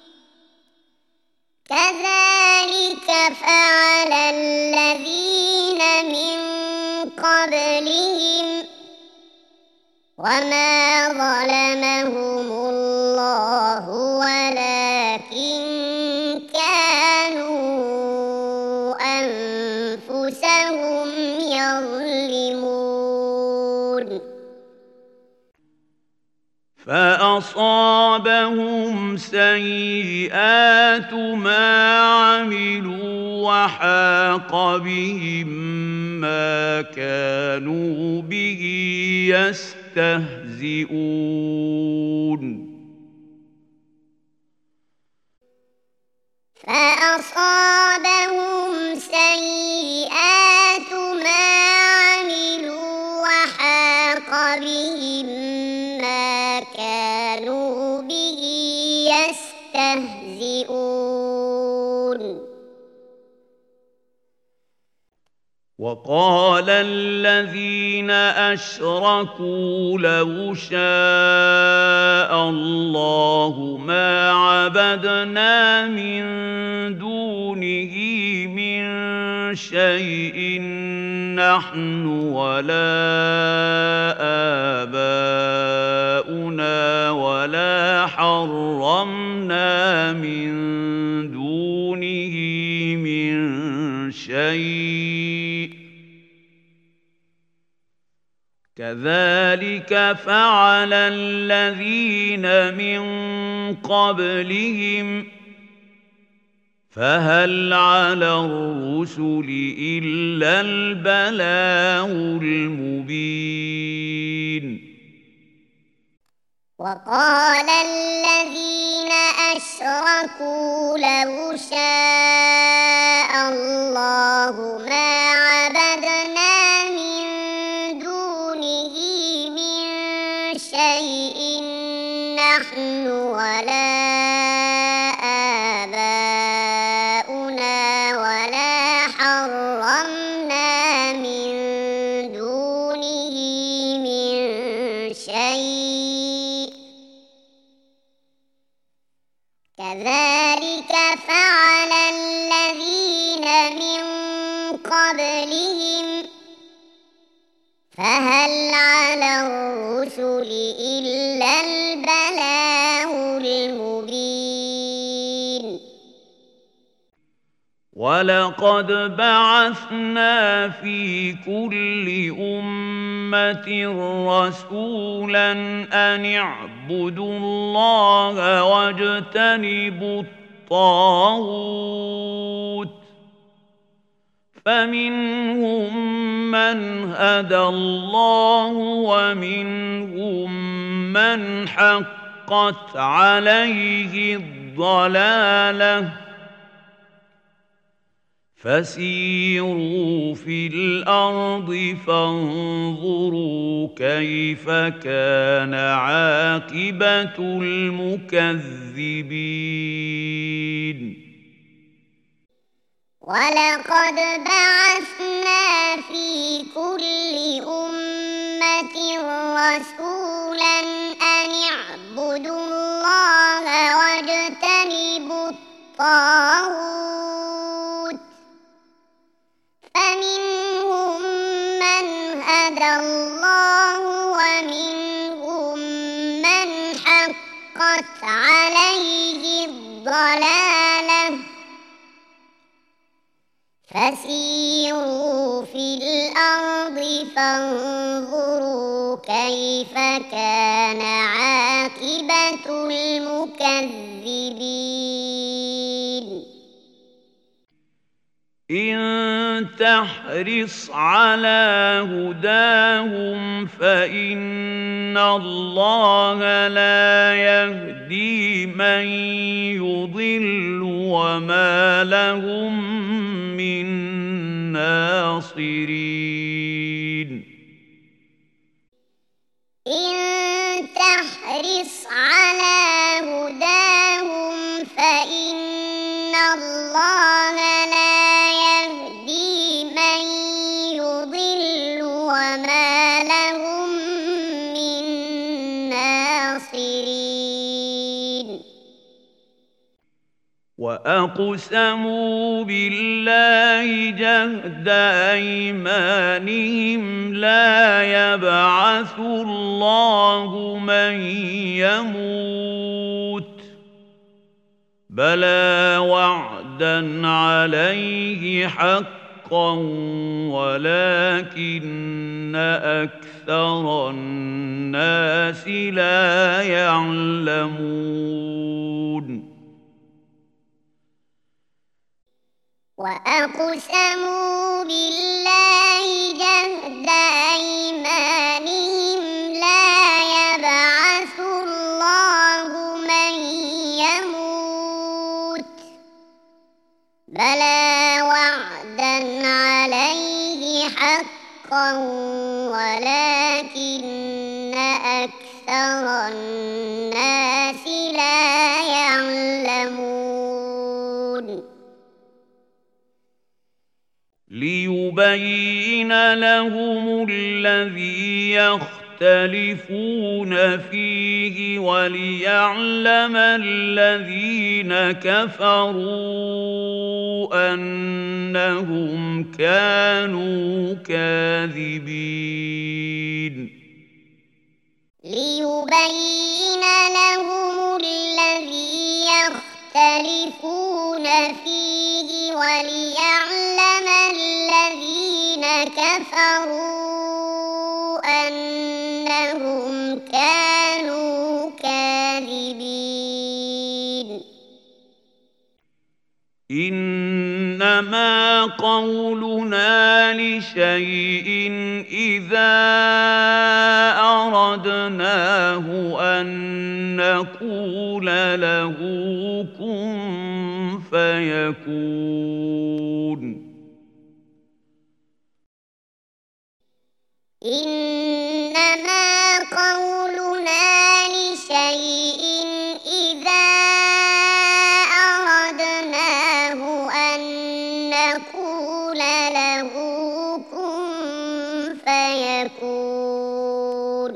كذلك فعل الذين من قبلهم وما ظلمهم الله ولكن كانوا أنفسهم يظلمون فأصابهم سيئات ما عملوا وحاق بهم ما كانوا به يستهزئون فأصابهم سيئات ما عملوا وحاق بهم ما كانوا به يستهزئون وقال الذين أشركوا لو شاء الله ما عبدنا من دونه من شيء نحن ولا آباؤنا ولا حرمنا من دونه من شيء كذلك فعل الذين من قبلهم فهل على الرسل إلا البلاغ المبين وقال الذين أشركوا لو شاء الله ما عبدنا من دونه من شيء نحن ولا آباؤنا ولا حرمنا من دونه من شيء كذلك فعل الذين من قبلهم فهل على الرسل إلا البلاغ المبين ولقد بعثنا في كل أمة رسولا أن اعبدوا الله واجتنبوا الطاغوت فمنهم من هدى الله ومنهم من حقت عليه الضلالة فسيروا في الأرض فانظروا كيف كان عاقبة المكذبين ولقد بعثنا في كل أمة رسولا أن اعبدوا الله واجتنبوا الطاغوت فمنهم من هدى الله ومنهم من حقت عليه الضلالة فسيروا في الأرض فانظروا كيف كان عاقبة المكذبين إن تحرص على هداهم فإن الله لا يهدي من يضل وما لهم من ناصرين إن تحرص على هداهم فإن الله لا يهدي من يضل وما لهم من ناصرين وأقسموا بالله جهد أيمانهم لا يبعث الله من يموت بلى وعدا عليه حقا ولكن أكثر الناس لا يعلمون وأقسموا بالله جهد أيمانهم لا يبعث الله من يموت بلى وعدا عليه حقا ولكن أكثر الناس لا يعلمون ليبين لهم الذي يختلفون فيه وليعلم الذين كفروا أنهم كانوا كاذبين ليبين لهم الذي يختلفون فيه وليعلم الذين كفروا أنهم كانوا كاذبين إنما قولنا لشيء إذا أردناه أن نقول له كن فيكون. إنما قولنا لشيء إذا أردناه أن نقول له كن فيكون.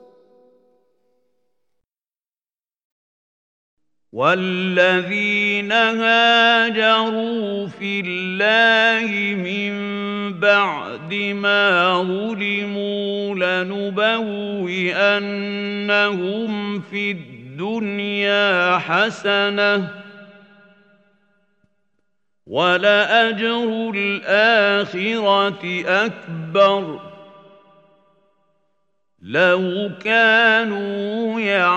والذين هاجروا في الله من بعد ما ظلموا لنبوئنهم في الدنيا حسنة ولأجر الآخرة أكبر لو كانوا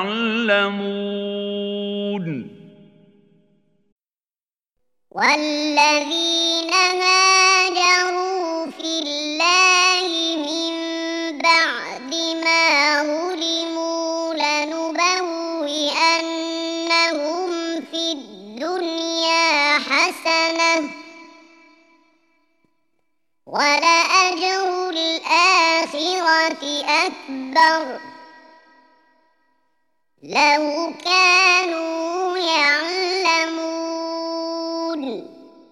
يعلمون. والذين هاجروا في الله من بعد ما ظلموا لنبوئنهم في الدنيا حسنة ولأجر الآخرة أكبر لو كانوا يعلمون.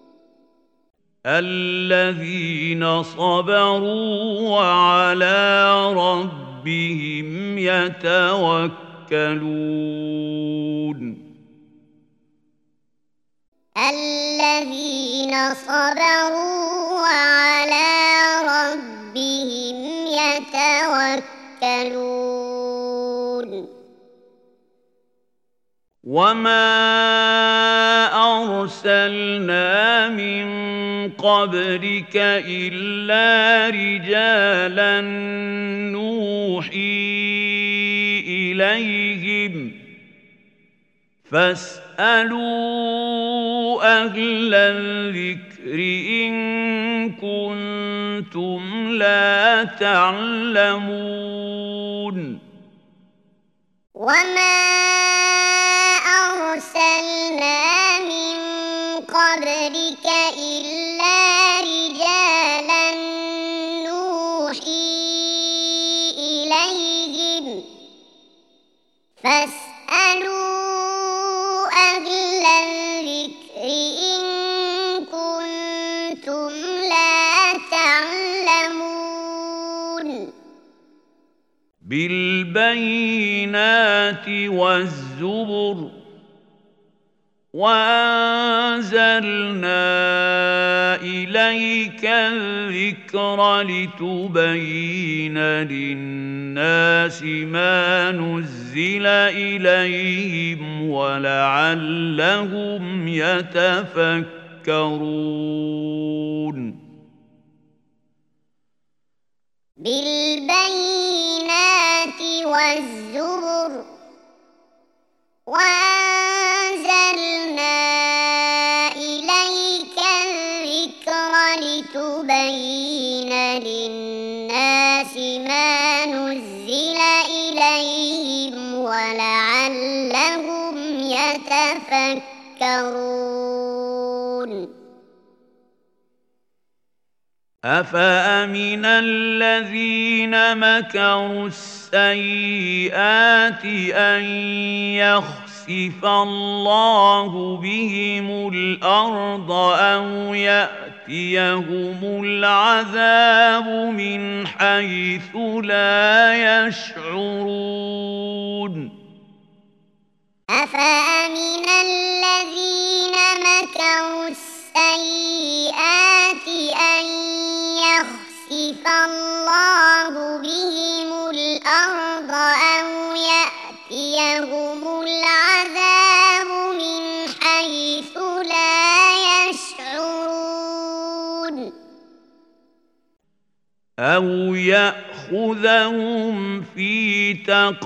الذين صبروا وعلى ربهم يتوكلون. الذين صبروا وعلى ربهم يتوكلون. وما أرسلنا من قبلك إلا رجالا نوحي إليهم فاسألوا أهل الذكر إن كنتم لا تعلمون. وما أرسلنا من قبلك إلا رجالا نوحي إليهم فاسألوا أهل الذكر إن كنتم لا تعلمون. بالبينات والزبر وأنزلنا إليك الذكر لتبين للناس ما نزل إليهم ولعلهم يتفكرون. بالبينات والزبر وأنزلنا إليك الذكر لتبين للناس ما نزل إليهم ولعلهم يتفكرون. أفأمن الذين مكروا السيئات أن يخسف الله بهم الأرض أو يأتيهم العذاب من حيث لا يشعرون. أفأمن الذين مكروا السيئات أن يخسف الله بهم الأرض أو يأتيهم العذاب من حيث لا يشعرون. أو يأخذهم في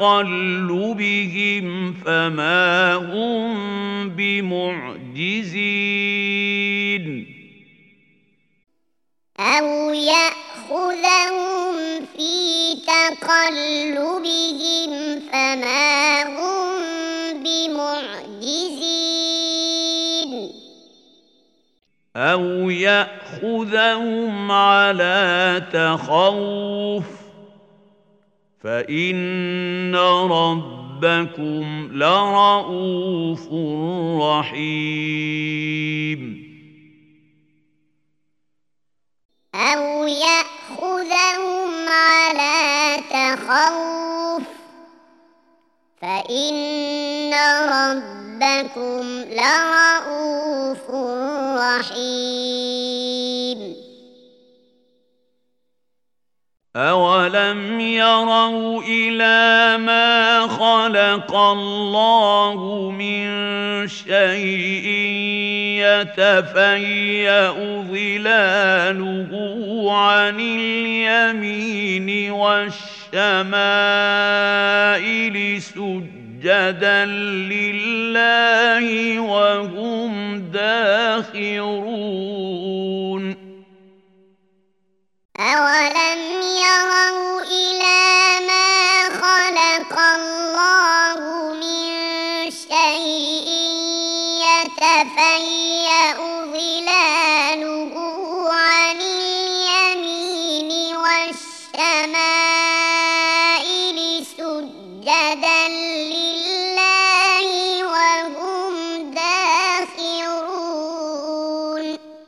تقلبهم فما هم بمعجزين. أو يأخذهم في تقلبهم فما هم بمعجزين. يأخذهم على تخوف فإن ربكم لرءوف رحيم أو يأخذهم على تخوف فإن ربكم لرءوف رحيم أولم يروا إلى ما خلق الله من شيء يتفيأ ظلاله عن اليمين والشمائل سجدا لله وهم داخرون أولم يروا إلى ما خلق الله من شيء يتفيأ ظلاله عن اليمين والشمائل سجدا لله وهم داخرون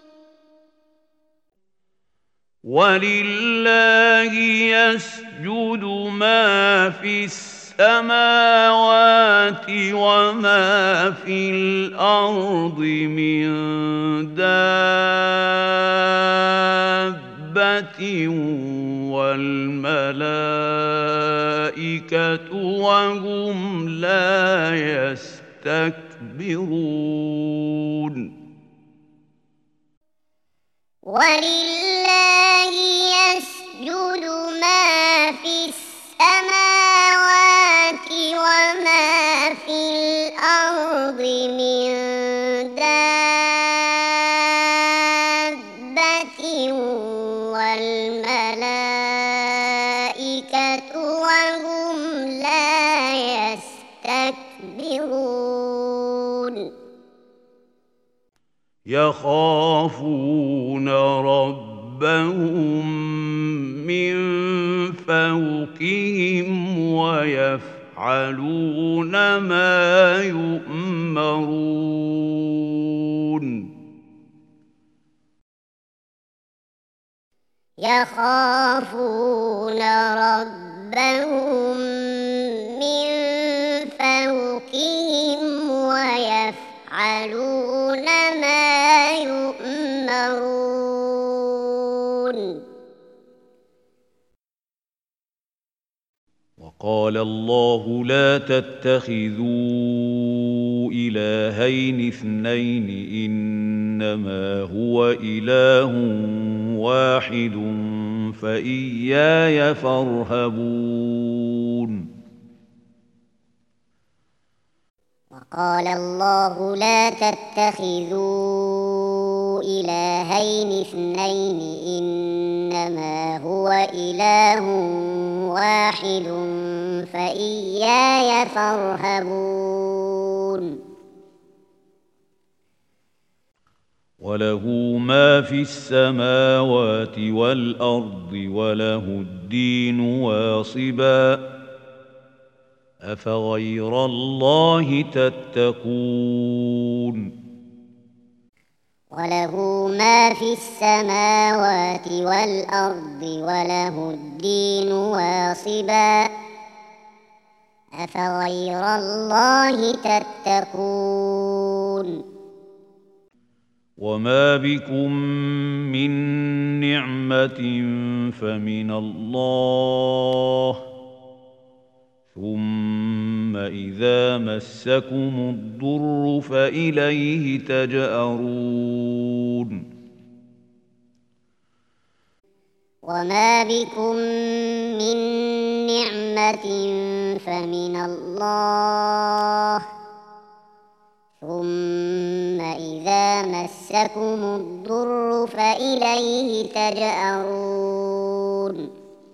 ولله يسجد ما في السماوات وما في الأرض من دابة والملائكة وهم لا يستكبرون ولله يسجد ما في السماوات وما في الأرض من دابة والملائكة وهم لا يستكبرون يخافون ربهم من فوقهم ويفعلون ما يؤمرون يخافون ربهم من فوقهم ويفعلون ما يؤمرون وقال الله لا تتخذوا إلهين اثنين إنما هو إله واحد فإياي فارهبون وقال الله لا تتخذوا إلهين اثنين إنما هو إله واحد فإياي فارهبون وله ما في السماوات والأرض وله الدين واصبا أفغير الله تتقون وله ما في السماوات والأرض وله الدين واصبا أفغير الله تتقون وما بكم من نعمة فمن الله ثم إذا مسكم الضر فإليه تجأرون وما بكم من نعمة فمن الله ثم إذا مسكم الضر فإليه تجأرون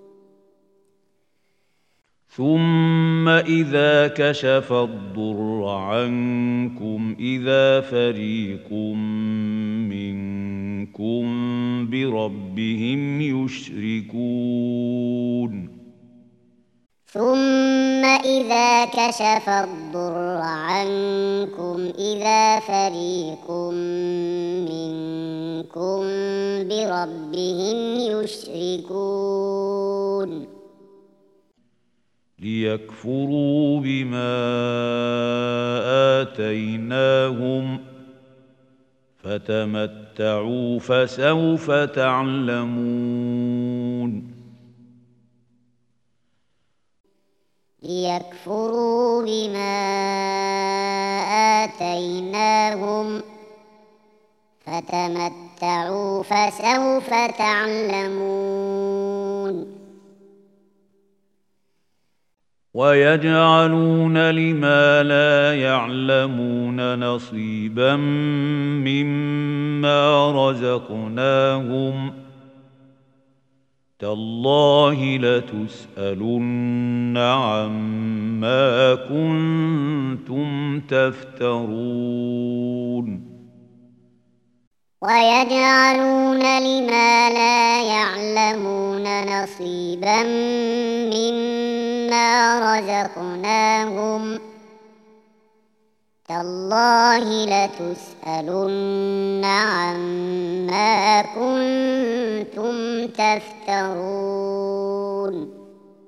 ثم إذا كشف الضر عنكم إذا فريق بربهم يشركون ثم إذا كشف الضر عنكم إذا فريق منكم بربهم يشركون ليكفروا بما آتيناهم فتمتعوا فسوف تعلمون ليكفروا بما آتيناهم فتمتعوا فسوف تعلمون ويجعلون لما لا يعلمون نصيبا مما رزقناهم تالله لتسألن عما كنتم تفترون ويجعلون لما لا يعلمون نصيبا مما رزقناهم تالله لتسألن عما كنتم تفترون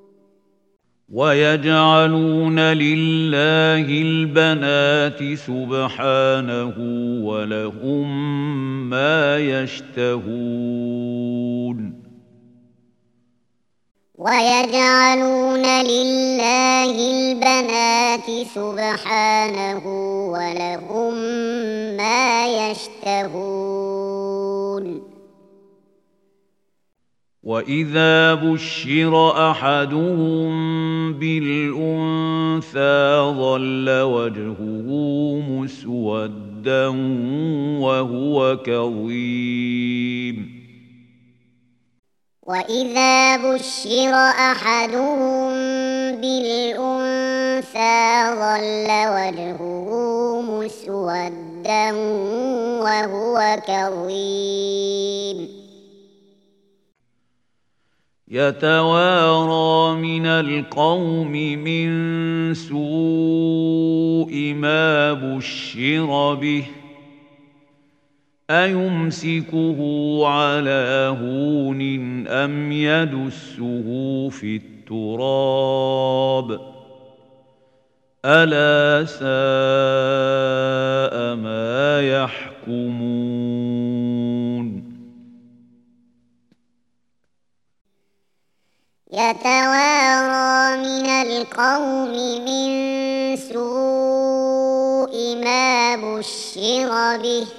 ويجعلون لله البنات سبحانه ولهم ما يشتهون ويجعلون لله البنات سبحانه ولهم ما يشتهون وإذا بشر أحدهم بالأنثى ظل وجهه مسودا وهو كظيم وإذا بشر أحدهم بالأنثى ظل وجهه مسودا وهو كظيم يتوارى من القوم من سوء ما بشر به أيمسكه على هون أم يدسه في التراب ألا ساء ما يحكمون يتوارى من القوم من سوء ما بشر به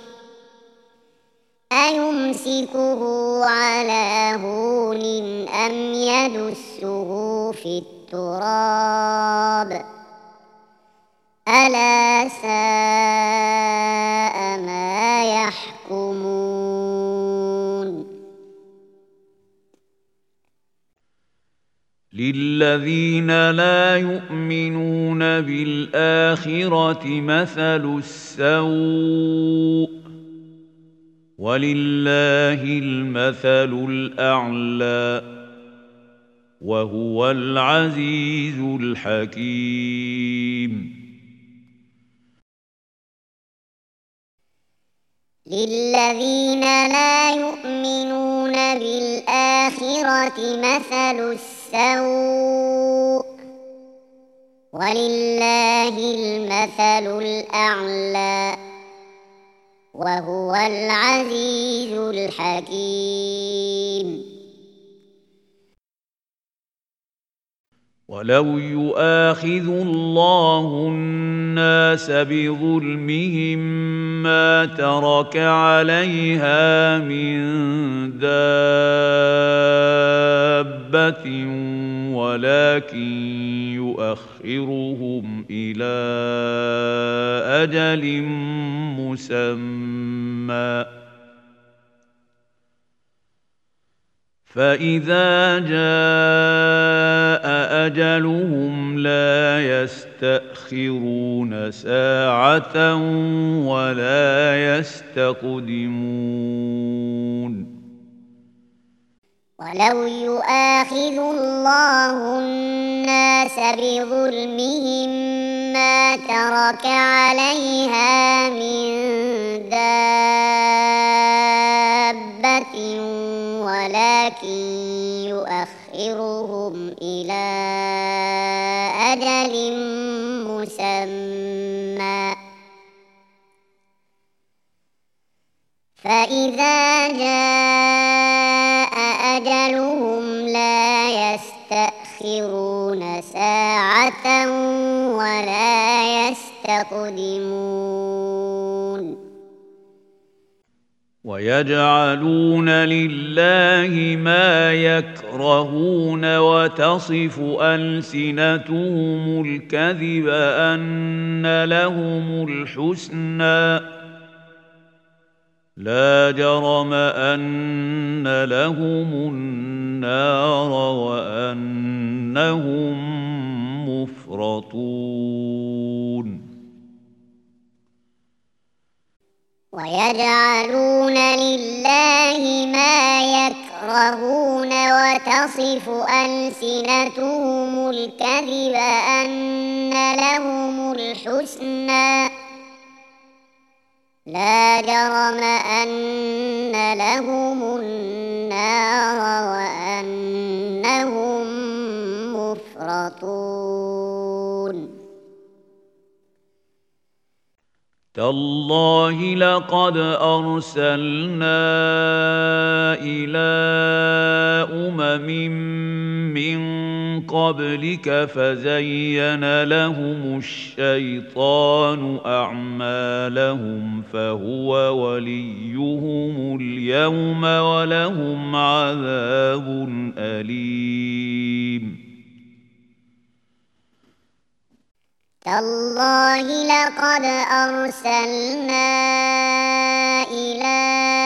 أيمسكه على هون أم يدسه في التراب ألا ساء ما يحكمون للذين لا يؤمنون بالآخرة مثل السوء ولله المثل الأعلى وهو العزيز الحكيم للذين لا يؤمنون بالآخرة مثل السوء ولله المثل الأعلى وهو العزيز الحكيم ولو يؤاخذ الله الناس بظلمهم ما ترك عليها من دابة ولكن يؤخرهم إلى أجل مسمى فإذا جاء أجلهم لا يستأخرون ساعة ولا يستقدمون ولو يؤاخذ الله الناس بظلمهم ما ترك عليها من دابة ولكن يؤخرهم إلى أجل مسمى فإذا جاء أجلهم لا يستأخرون ساعة ولا يستقدمون ويجعلون لله ما يكرهون وتصف ألسنتهم الكذب أن لهم الحسنى لا جرم أن لهم النار وأنهم مفرطون ويجعلون لله ما يكرهون وتصف ألسنتهم الكذب أن لهم الحسنى لا جرم أن لهم النار وأنهم مفرطون تالله لقد أرسلنا إلى من قبلك فزين لهم الشيطان أعمالهم فهو وليهم اليوم ولهم عذاب أليم تالله لقد أرسلنا إلى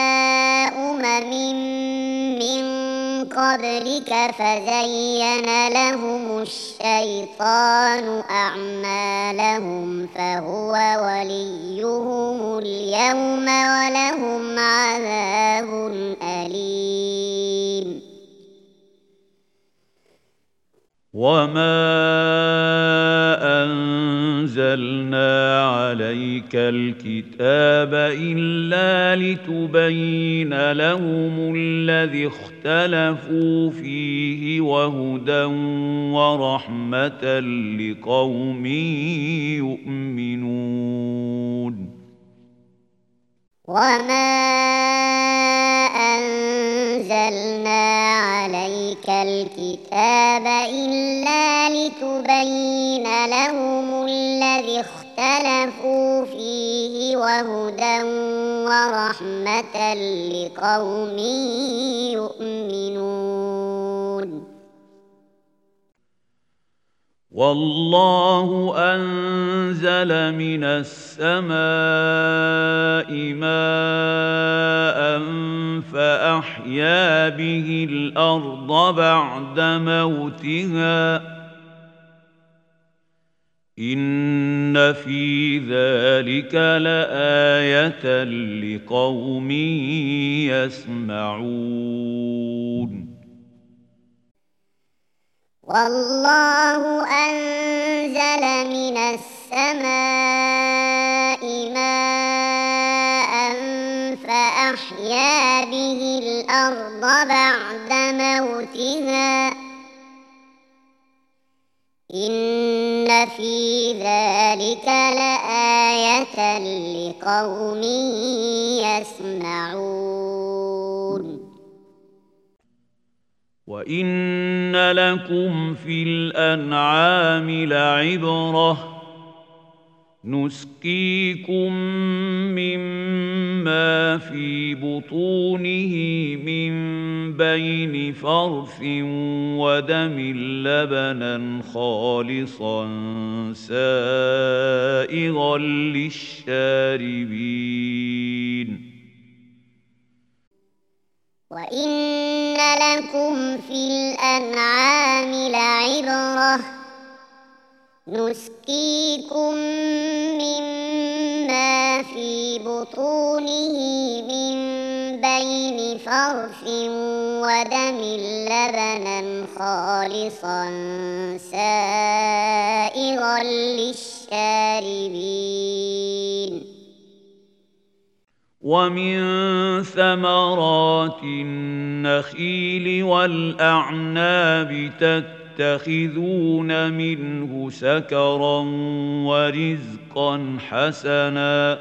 من قبلك فزين لهم الشيطان أعمالهم فهو وليهم اليوم ولهم عذاب أليم وما أنزلنا عليك الكتاب إلا لتبين لهم الذي اختلفوا فيه وهدى ورحمة لقوم يؤمنون وما أنزلنا عليك الكتاب إلا لتبين لهم الذي اختلفوا فيه وهدى ورحمة لقوم يؤمنون والله أنزل من السماء ماء فأحيا به الأرض بعد موتها إن في ذلك لآية لقوم يسمعون والله أنزل من السماء ماء فأحيا به الأرض بعد موتها إن في ذلك لآية لقوم يسمعون وإن لكم في الأنعام لعبرة نسقيكم مما في بطونه من بين فرث ودم لبنا خالصا سائغا للشاربين وإن لكم في الأنعام لعبرة نسقيكم مما في بطونه من بين فرث ودم لبنا خالصا سائغا للشاربين ومن ثمرات النخيل والأعناب تتخذون منه سكرا ورزقا حسنا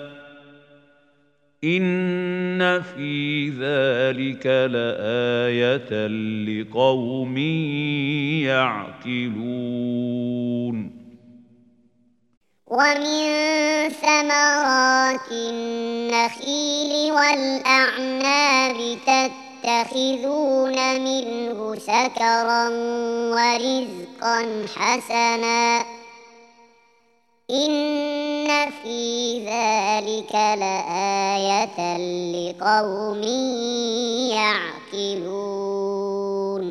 إن في ذلك لآية لقوم يعقلون ومن ثمرات النخيل والأعناب تتخذون منه سكرا ورزقا حسنا إن في ذلك لآية لقوم يعقلون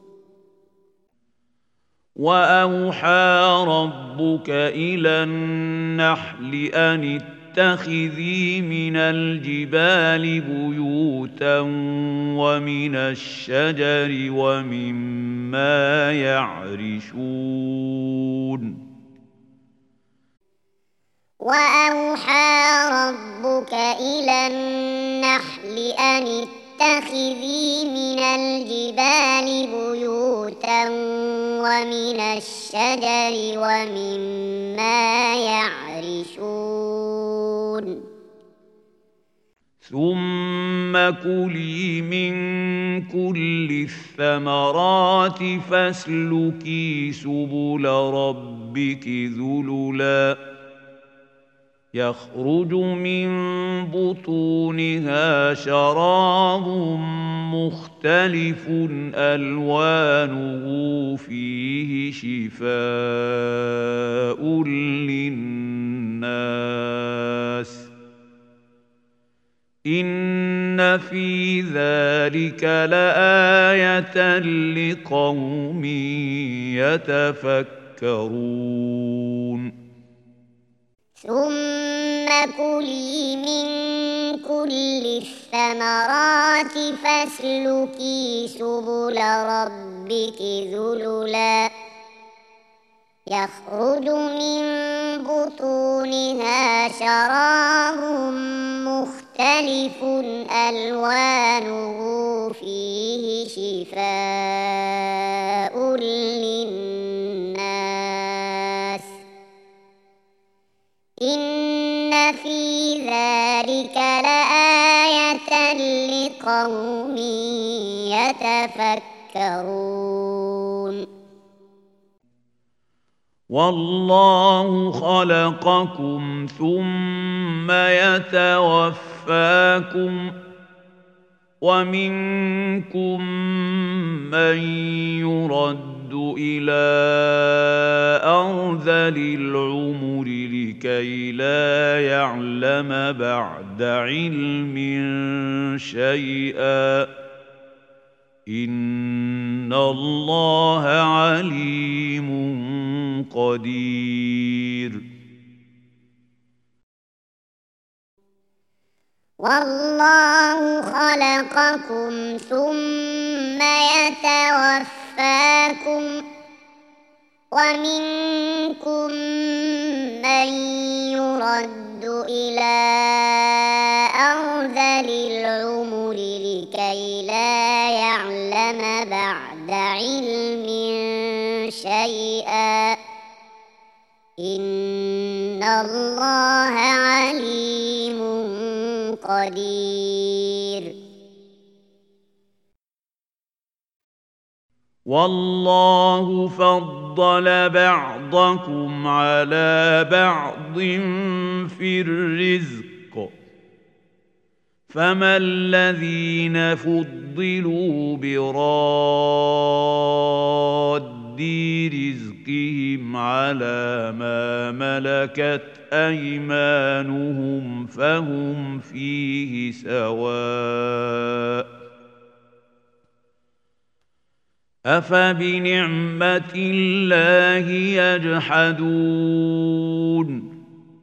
وأوحى ربك إلى النحل أن اتخذي من الجبال بيوتا ومن الشجر ومما يعرشون وأوحى ربك إلى النحل أن اتخذي من الجبال بيوتا ومن الشجر ومما يعرشون ثم كلي من كل الثمرات فاسلكي سبل ربك ذللا يخرج من بطونها شراب مختلف ألوانه فيه شفاء للناس إن في ذلك لآية لقوم يتفكرون ثم كلي من كل الثمرات فاسلكي سبل ربك ذللا يخرج من بطونها شراب مختلف ألوانه فيه شفاء للناس إن في ذلك لآية لقوم يتفكرون والله خلقكم ثم يتوفاكم ومنكم من يرد إلى أرذل العمر لكي لا يعلم بعد علم شيئا إن الله عليم قدير والله خلقكم ثم يتوفاكم ومنكم من يرد إلى أرذل العمر لكي لا يعلم بعد علم شيئا إن الله عليم قدير والله فضل بعضكم على بعض في الرزق فما الذين فضلوا براد رزقهم على ما ملكت أيمانهم فهم فيه سواء أفبنعمة الله يجحدون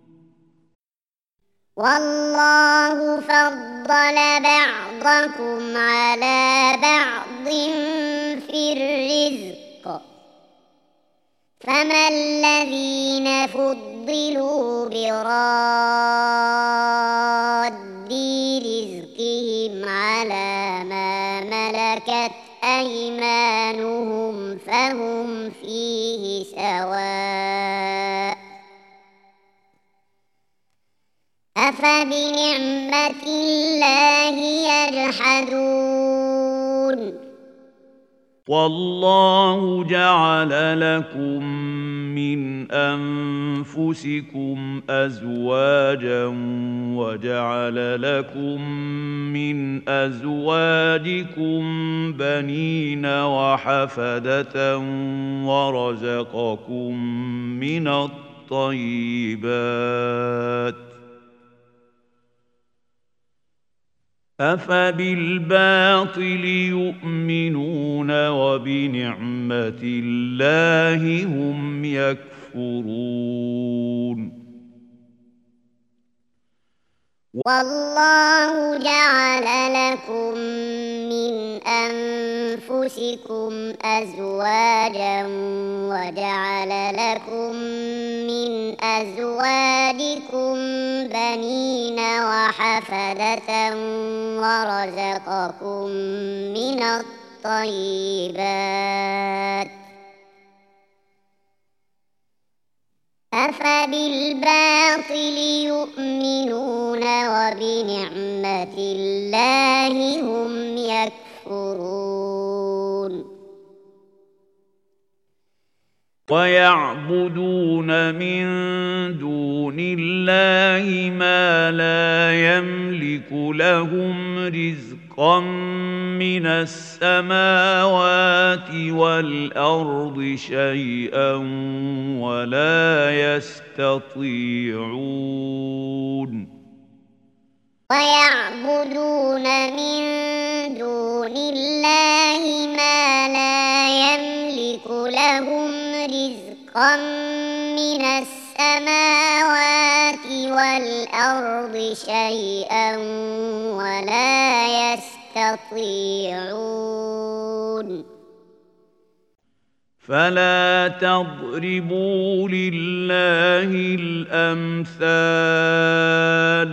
والله فضل بعضكم على بعض في الرزق فما الذين فضلوا براد رزقهم على ما ملكت أيمانهم فهم فيه سواء أفبنعمة الله يجحدون والله جعل لكم من أنفسكم أزواجا وجعل لكم من أزواجكم بنين وحفدة ورزقكم من الطيبات أفبالباطل يؤمنون وبنعمة الله هم يكفرون والله جعل لكم من أنفسكم أزواجا وجعل لكم من أزواجكم بنين وحفدة ورزقكم من الطيبات أفبالباطل يؤمنون وبنعمة الله هم يكفرون ويعبدون من دون الله ما لا يملك لهم رزقا من السماوات والأرض شيئا ولا يستطيعون ويعبدون من دون الله ما لا يملك لهم رزقا من السماوات والأرض شيئا ولا يستطيعون فلا تضربوا لله الأمثال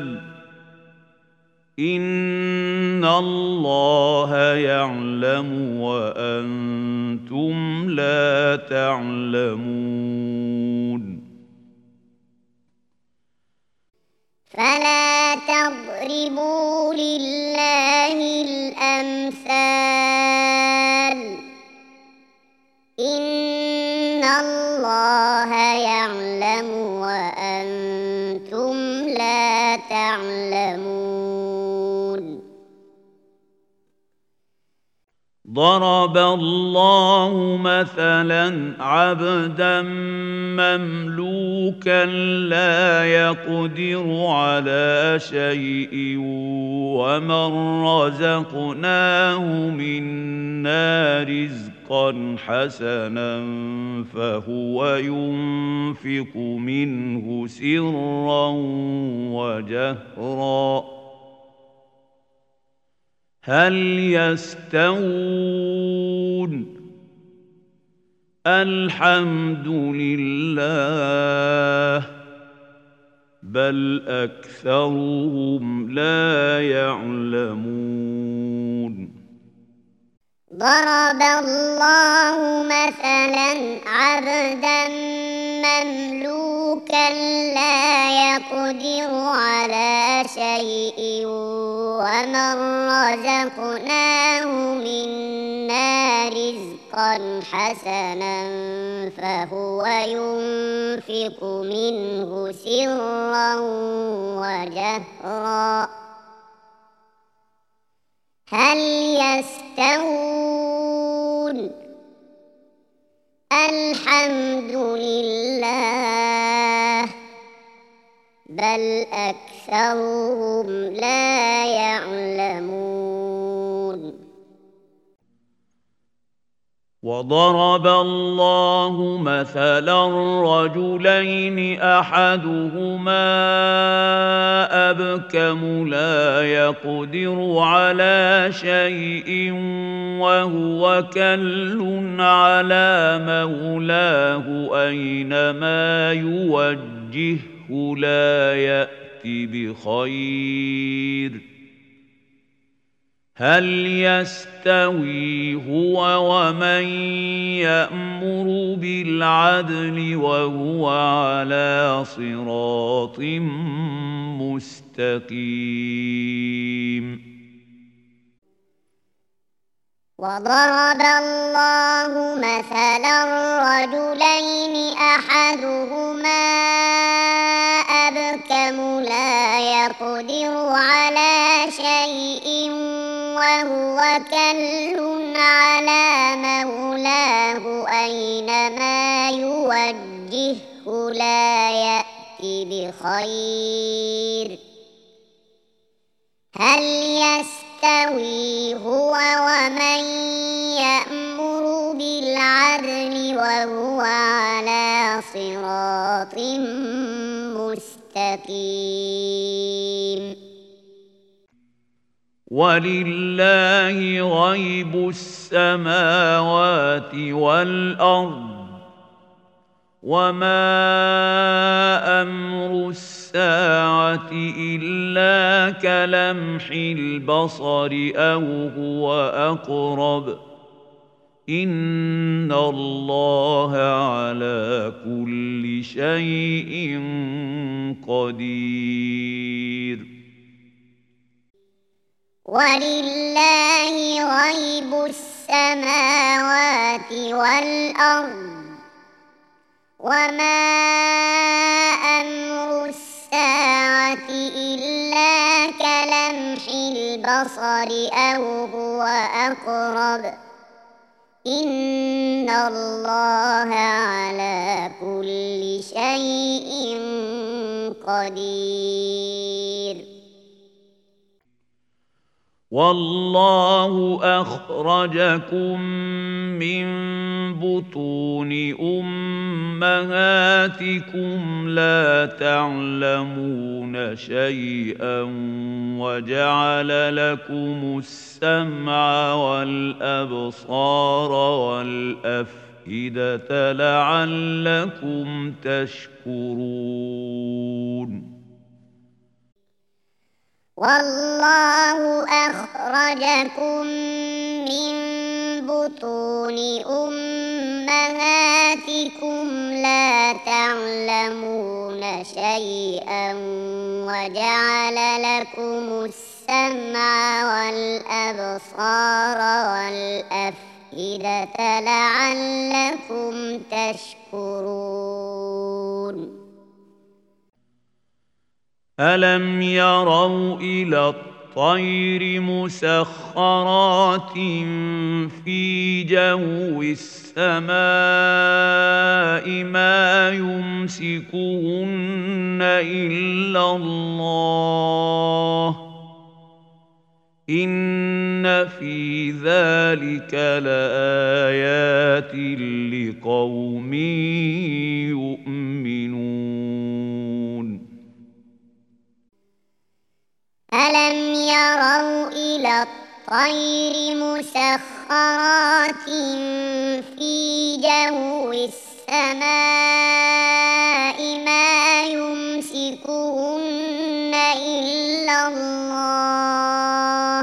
إن الله يعلم وأنتم لا تعلمون فلا تضربوا لله الأمثال إن الله يعلم وأنتم لا تعلمون ضرب الله مثلا عبدا مملوكا لا يقدر على شيء ومن رزقناه منا رزقا حسنا فهو ينفق منه سرا وجهرا هل يستوون الحمد لله بل أكثرهم لا يعلمون ضرب الله مثلا عبدا مملوكا لا يقدر على شيء ومن رزقناه منا رزقا حسنا فهو ينفق منه سرا وجهرا هل يستوون الحمد لله بل أكثرهم لا يعلمون وضرب الله مثلا رجلين أحدهما أبكم لا يقدر على شيء وهو كل على مولاه أينما يوجهه لا يأتي بخير هل يستوي هو ومن يأمر بالعدل وهو على صراط مستقيم وضرب الله مثلا رجلين أحدهما أبكم لا يقدر على شيء وهو كل على مولاه أينما يوجهه لا يأتي بخير هل يستوي هو ومن يأمر بالعدل وهو على صراط مستقيم ولله غيب السماوات والأرض وما أمر الساعة إلا كلمح البصر أو هو أقرب إن الله على كل شيء قدير ولله غيب السماوات والأرض وما أمر الساعة إلا كلمح البصر أو هو أقرب إن الله على كل شيء قدير والله أخرجكم من بطون أمهاتكم لا تعلمون شيئا وجعل لكم السمع والأبصار والأفئدة لعلكم تشكرون والله أخرجكم من بطون أمهاتكم لا تعلمون شيئا وجعل لكم السمع والأبصار والأفئدة لعلكم تشكرون ألم يروا إلى الطير مسخرات في جو السماء ما يمسكهن إلا الله إن في ذلك لآيات لقوم يؤمنون ألم يروا إلى الطير مسخرات في جو السماء ما يمسكهن إلا الله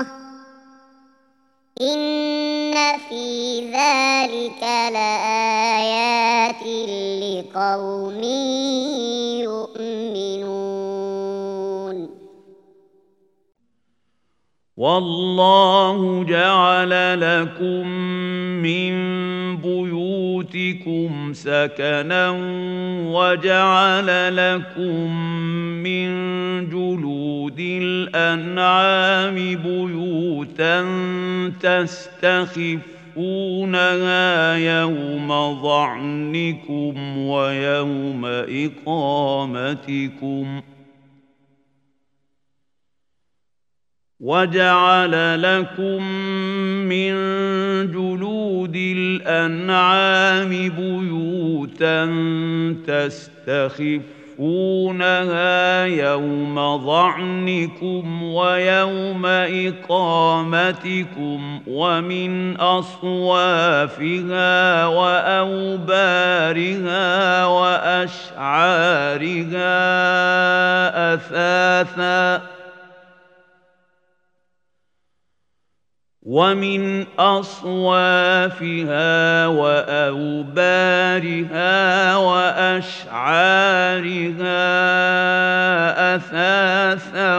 إن في ذلك لآيات لقوم يؤمنون والله جعل لكم من بيوتكم سكنا وجعل لكم من جلود الأنعام بيوتا تستخفونها يوم ظعنكم ويوم إقامتكم وجعل لكم من جلود الأنعام بيوتا تستخفونها يوم ظعنكم ويوم إقامتكم ومن أصوافها وأوبارها وأشعارها أثاثا ومن أصوافها وأوبارها وأشعارها أثاثا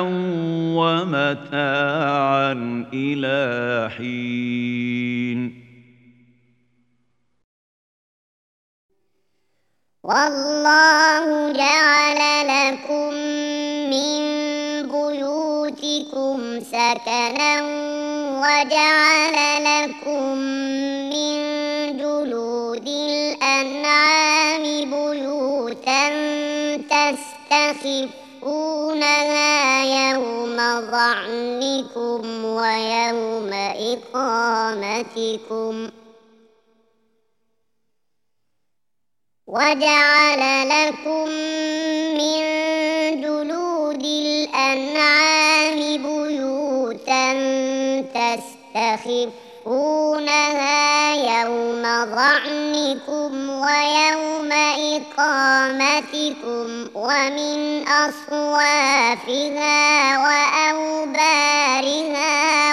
ومتاعا إلى حين والله جعل لكم من بيوتكم سكنا وجعل لكم من جلود الأنعام بيوتا تستخفونها يوم ظعنكم ويوم إقامتكم وجعل لكم من جلود الأنعام بيوتا تستخفونها يوم ظعنكم ويوم إقامتكم ومن أصوافها وأوبارها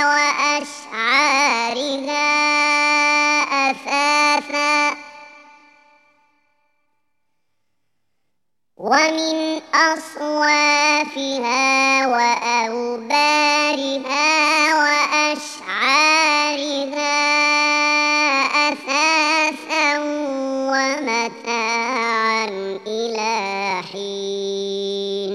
وأشعارها أثاثا ومن أصوافها وأوبارها وأشعارها أثاثا ومتاعا إلى حين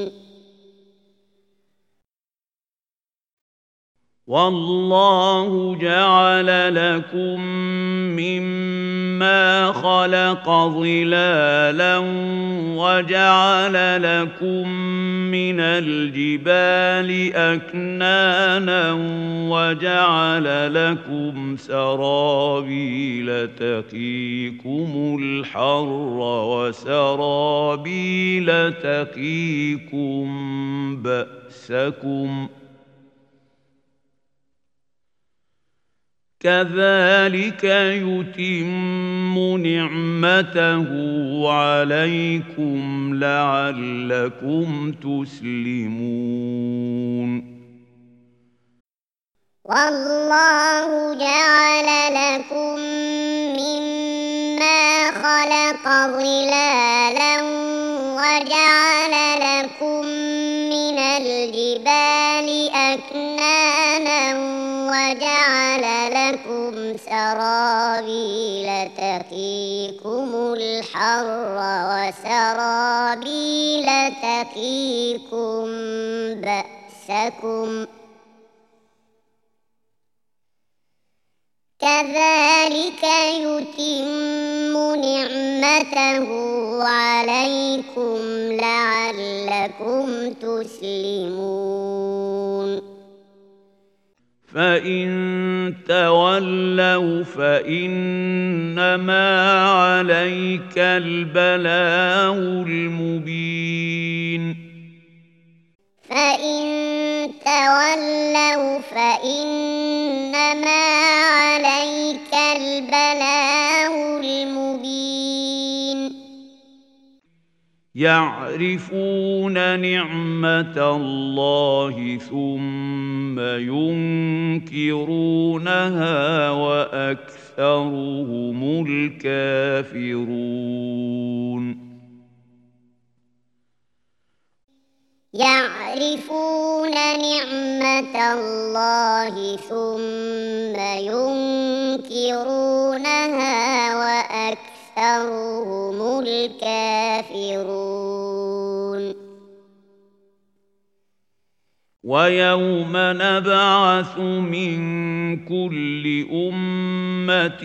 والله جعل لكم مما خلق ظلالا وجعل لكم من الجبال أكنانا وجعل لكم سرابيل تقيكم الحر وسرابيل تقيكم بأسكم كذلك يتم نعمته عليكم لعلكم تسلمون والله جعل لكم مما خلق ظلالا وجعل لكم من الجبال أكنانا وجعل لكم سرابيل تقيكم الحر وسرابيل تقيكم بأسكم كذلك يتم نعمته عليكم لعلكم تسلمون فإن تولوا فإنما عليك البلاغ المبين فإن تولوا فإنما عليك البلاغ المبين يعرفون نعمة الله ثم ينكرونها وأكثرهم الكافرون يعرفون نعمة الله ثم ينكرونها وأكثرهم الكافرون ويوم نبعث من كل أمة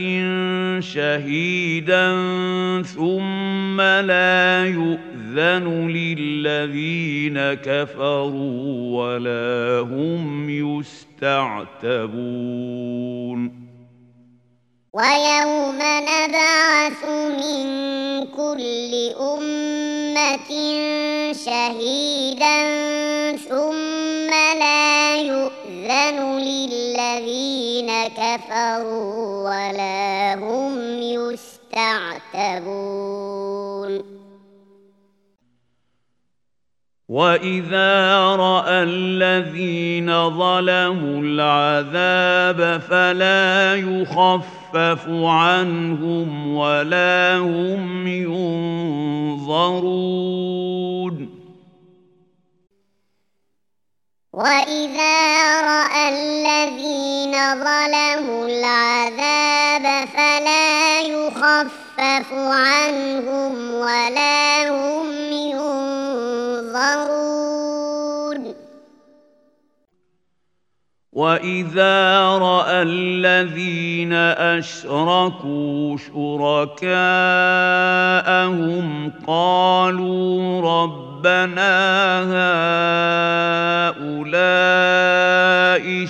شهيدا ثم لا يؤذن للذين كفروا ولا هم يستعتبون ويوم نبعث من كل أمة شهيدا ثم لا يؤذن للذين كفروا ولا هم يستعتبون وإذا رأى الذين ظلموا العذاب فلا يخفف عنهم ولا هم ينظرون وإذا رأى الذين ظلموا العذاب فلا يخفف عنهم ولا هم ينظرون وإذا رأى الذين أشركوا شركاءهم قالوا ربنا هؤلاء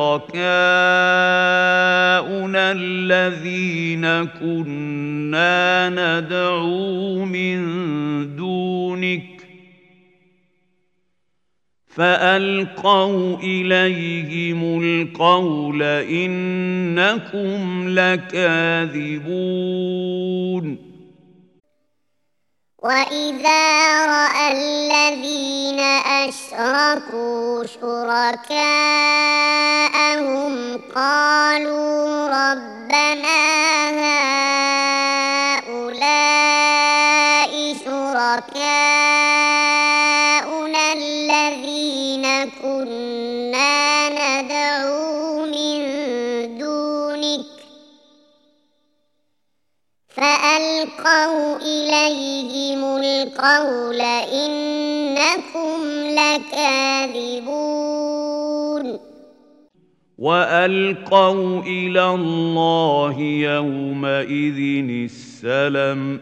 شركاؤنا الذين كنا ندعو من دونك فألقوا إليهم القول إنكم لكاذبون وإذا رأى الذين أشركوا شركاءهم قالوا ربنا هؤلاء شركاؤنا الذين كنا ندعو من دونك فألقوا إليهم القول إنكم لكاذبون وألقوا إلى الله يومئذ السلم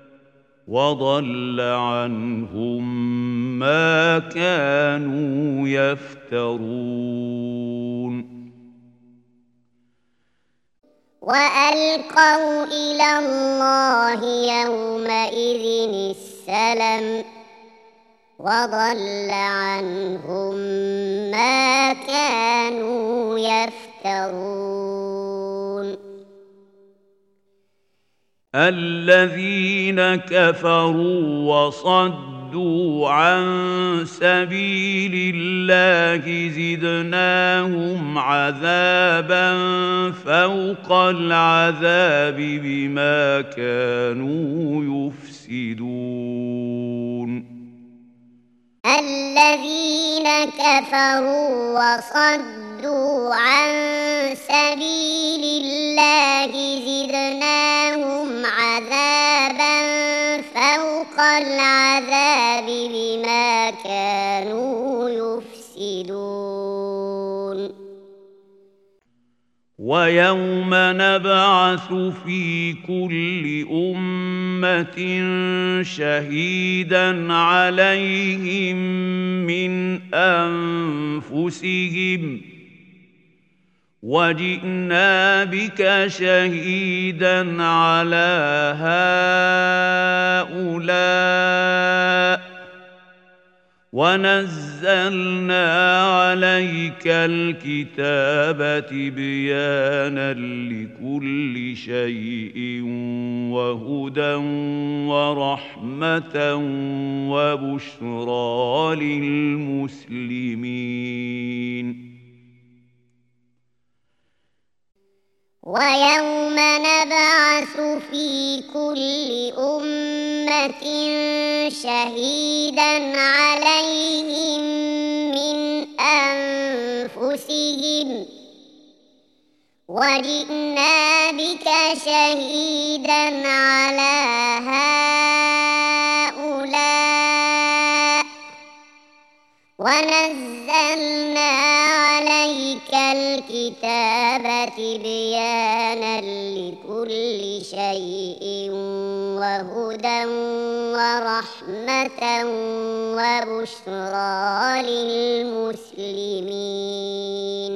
وضل عنهم ما كانوا يفترون وألقوا إلى الله يومئذ السلم وضل عنهم ما كانوا يفترون الذين كفروا وصدوا عن سبيل الله زدناهم عذابا فوق العذاب بما كانوا يفسدون الذين كفروا وصدوا عن سبيل الله زدناهم عذابا فوق العذاب بما كانوا يفسدون ويوم نبعث في كل أمة شهيدا عليهم من أنفسهم وجئنا بك شهيدا على هؤلاء ونزلنا عليك الكتاب تبيانا لكل شيء وهدى ورحمة وبشرى للمسلمين ويوم نبعث في كل أمة شهيدا عليهم من أنفسهم وجئنا بك شهيدا على هؤلاء ونزلنا عليك الكتاب تبيانا لكل شيء وهدى ورحمة وبشرى للمسلمين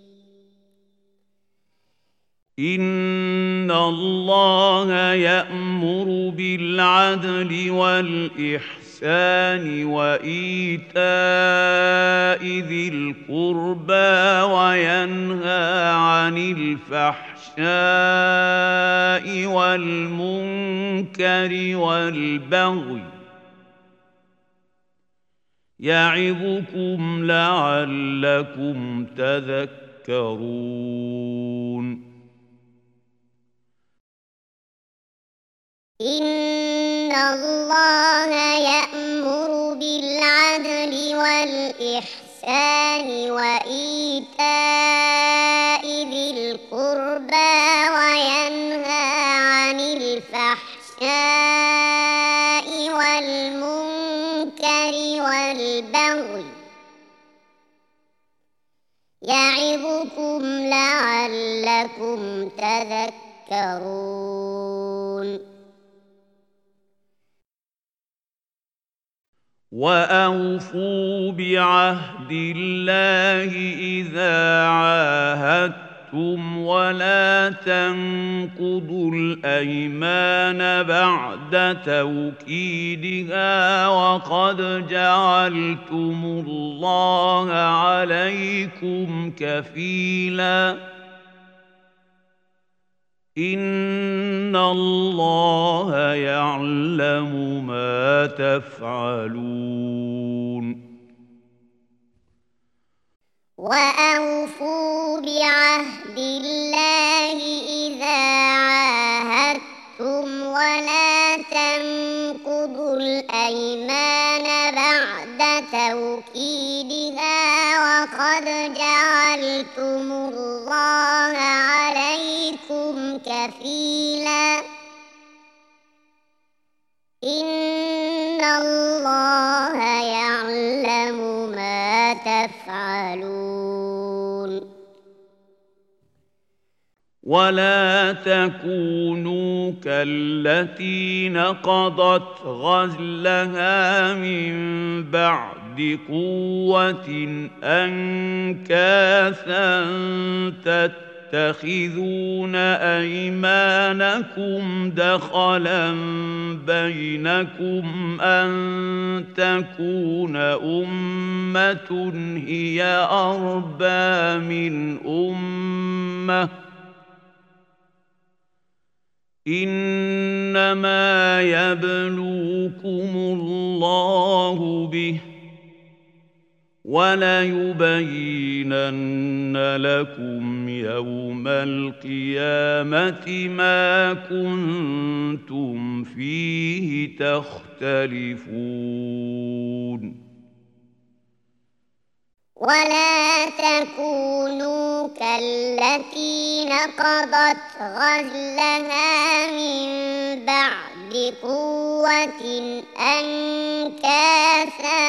إن الله يأمر بالعدل والإحسان وإيتاء ذي القربى وينهى عن الفحشاء والمنكر والبغي يعظكم لعلكم تذكرون إن الله يأمر بالعدل والإحسان وإيتاء ذي القربى وينهى عن الفحشاء والمنكر والبغي يعظكم لعلكم تذكرون وأوفوا بعهد الله إذا عاهدتم ولا تنقضوا الأيمان بعد توكيدها وقد جعلتم الله عليكم كفيلا إن الله يعلم ما تفعلون وأوفوا بعهد الله إذا عاهدتم ولا تنقضوا الأيمان بعد توكيدها وقد جعلتم الله عليكم كفيلا إن الله يعلم ما تفعلون ولا تكونوا كالتي نقضت غزلها من بعد قوة أنكاثا تتخذون أيمانكم دخلا بينكم أن تكون أمة هي أربى من أمة إنما يبلوكم الله به وليبينن لكم يوم القيامة ما كنتم فيه تختلفون ولا تكونوا كالتي نقضت غزلها من بعد قوة أنكاثا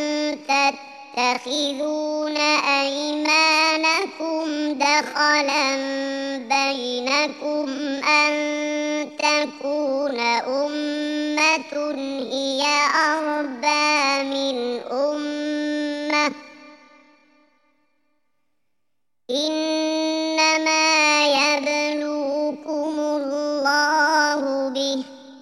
تتخذون أيمانكم دخلا بينكم أن تكون أمة هي أربى من أمة إنما يبلوكم الله به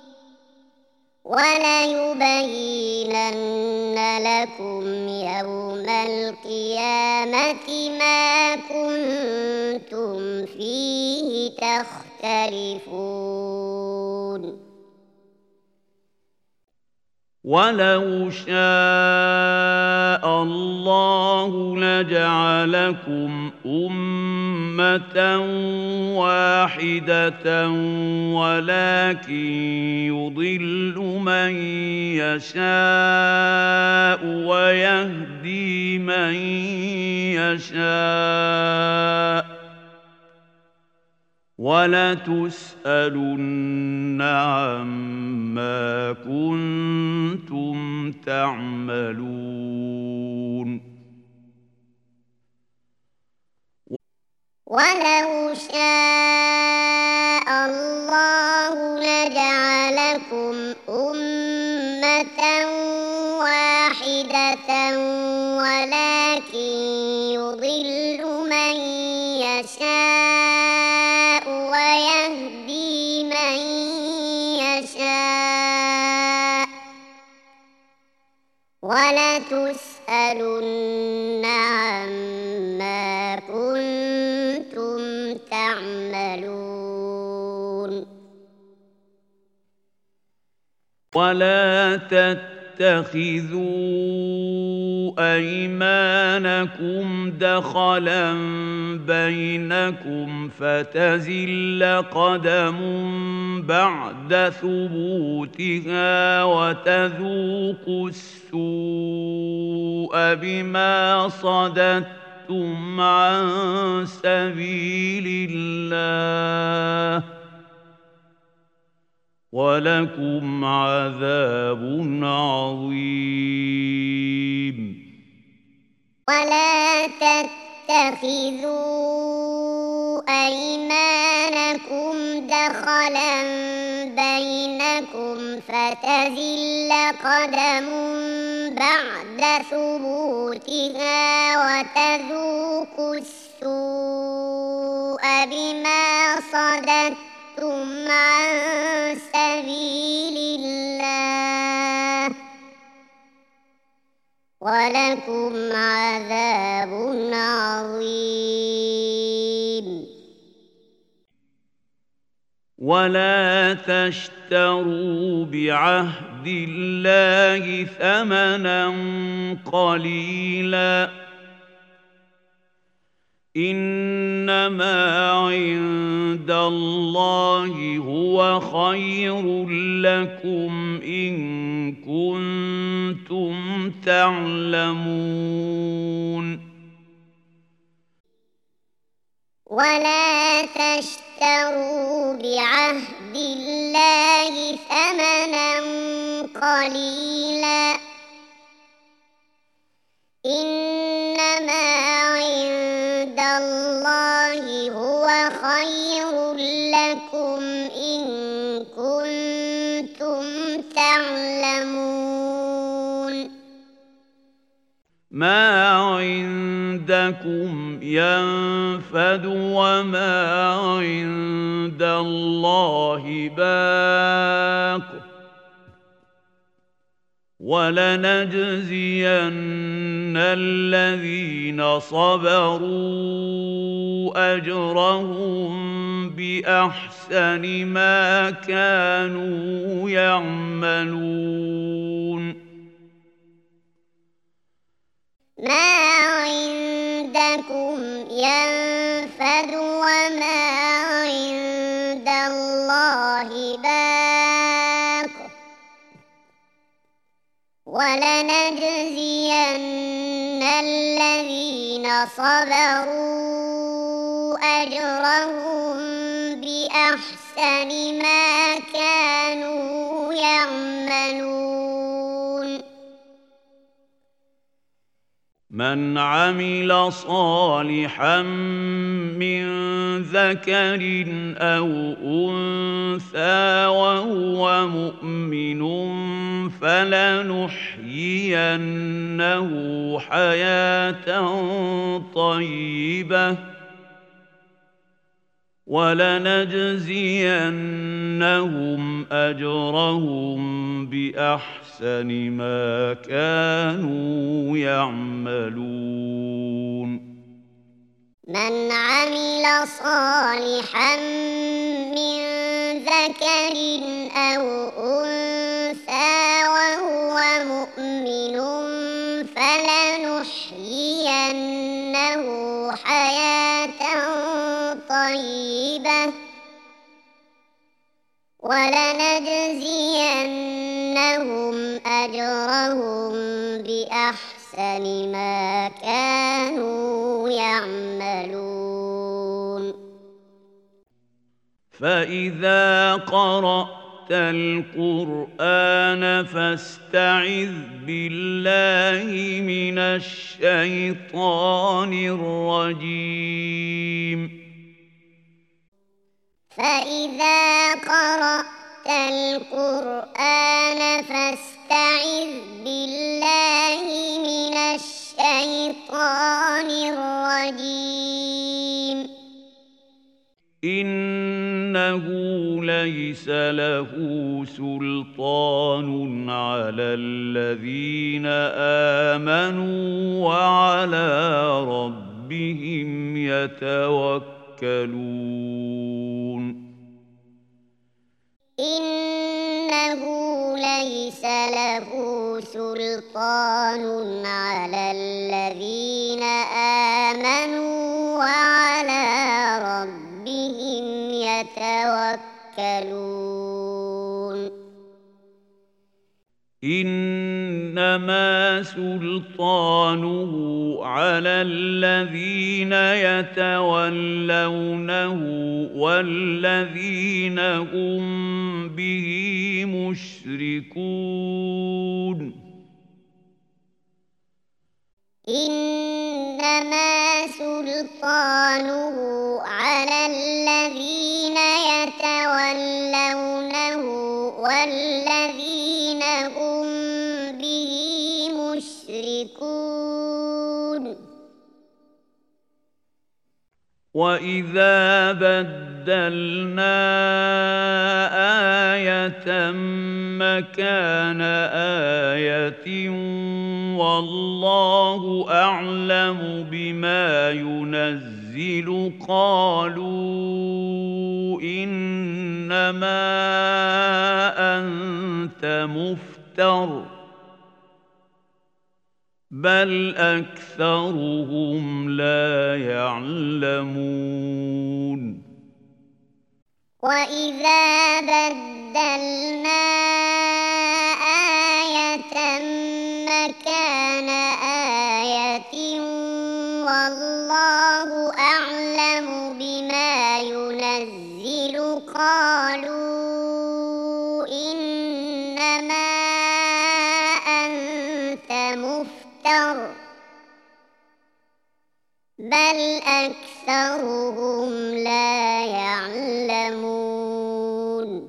وليبينن لكم يوم القيامة ما كنتم فيه تختلفون ولو شاء الله لجعلكم أمة واحدة ولكن يضل من يشاء ويهدي من يشاء ولتسألن عما كنتم تعملون ولو شاء الله لجعلكم أمة واحدة ولكن يضل من يشاء ويهدي من يشاء ولتسألن عما كنتم تعملون ولا تتخذوا أيمانكم دخلا بينكم فتزل قدم بعد ثبوتها وتذوقوا السوء بما صددتم عن سبيل الله ولكم عذاب عظيم. ولا تتخذوا أيمانكم دخلا بينكم فتزل قدم بعد ثبوتها وتذوقوا السوء بما صددتم عن سبيل الله ولكم عذاب عظيم. ولا تشتروا بعهد الله ثمنا قليلا إنما عند الله هو خير لكم إن كنتم تعلمون. ولا تشتروا بعهد الله ثمنا قليلا إنما عند الله هو خير لكم إن كنتم تعلمون. ما عندكم ينفد وما عند الله باق ولنجزين الذين صبروا أجرهم بأحسن ما كانوا يعملون. ما عندكم ينفد وما عند الله باق ولنجزين الذين صبروا أجرهم بأحسن ما كانوا يعملون. من عمل صالحا من ذكر أو أنثى وهو مؤمن فلنحيينه حياة طيبة ولنجزينهم أجرهم بأحسن ما كانوا يعملون. من عمل صالحا من ذكر أو أنثى وهو مؤمن فلنحيينه حياة طيبة ولنجزينهم أجرهم بأحسن ما كانوا يعملون. فإذا قرأت القرآن فاستعذ بالله من الشيطان الرجيم. فإذا قرأت القرآن فاستعذ بالله من الشيطان الرجيم. إنه ليس له سلطان على الذين آمنوا وعلى ربهم يتوكلون. إنه ليس له سلطان على الذين آمنوا وعلى ربهم يتوكلون. إنما سلطانه على الذين يتولونه والذين هم به مشركون. إنما سلطانه على الذين يتولونه والذين هم به مشركون. وإذا بدلنا آية مكان آية والله أعلم بما ينزل قالوا إنما أنت مفتر بل أكثرهم لا يعلمون. وإذا بدلنا آية مكان آية والله أعلم بما ينزل قالوا إنما أنت مفتر بل أكثرهم لا يعلمون.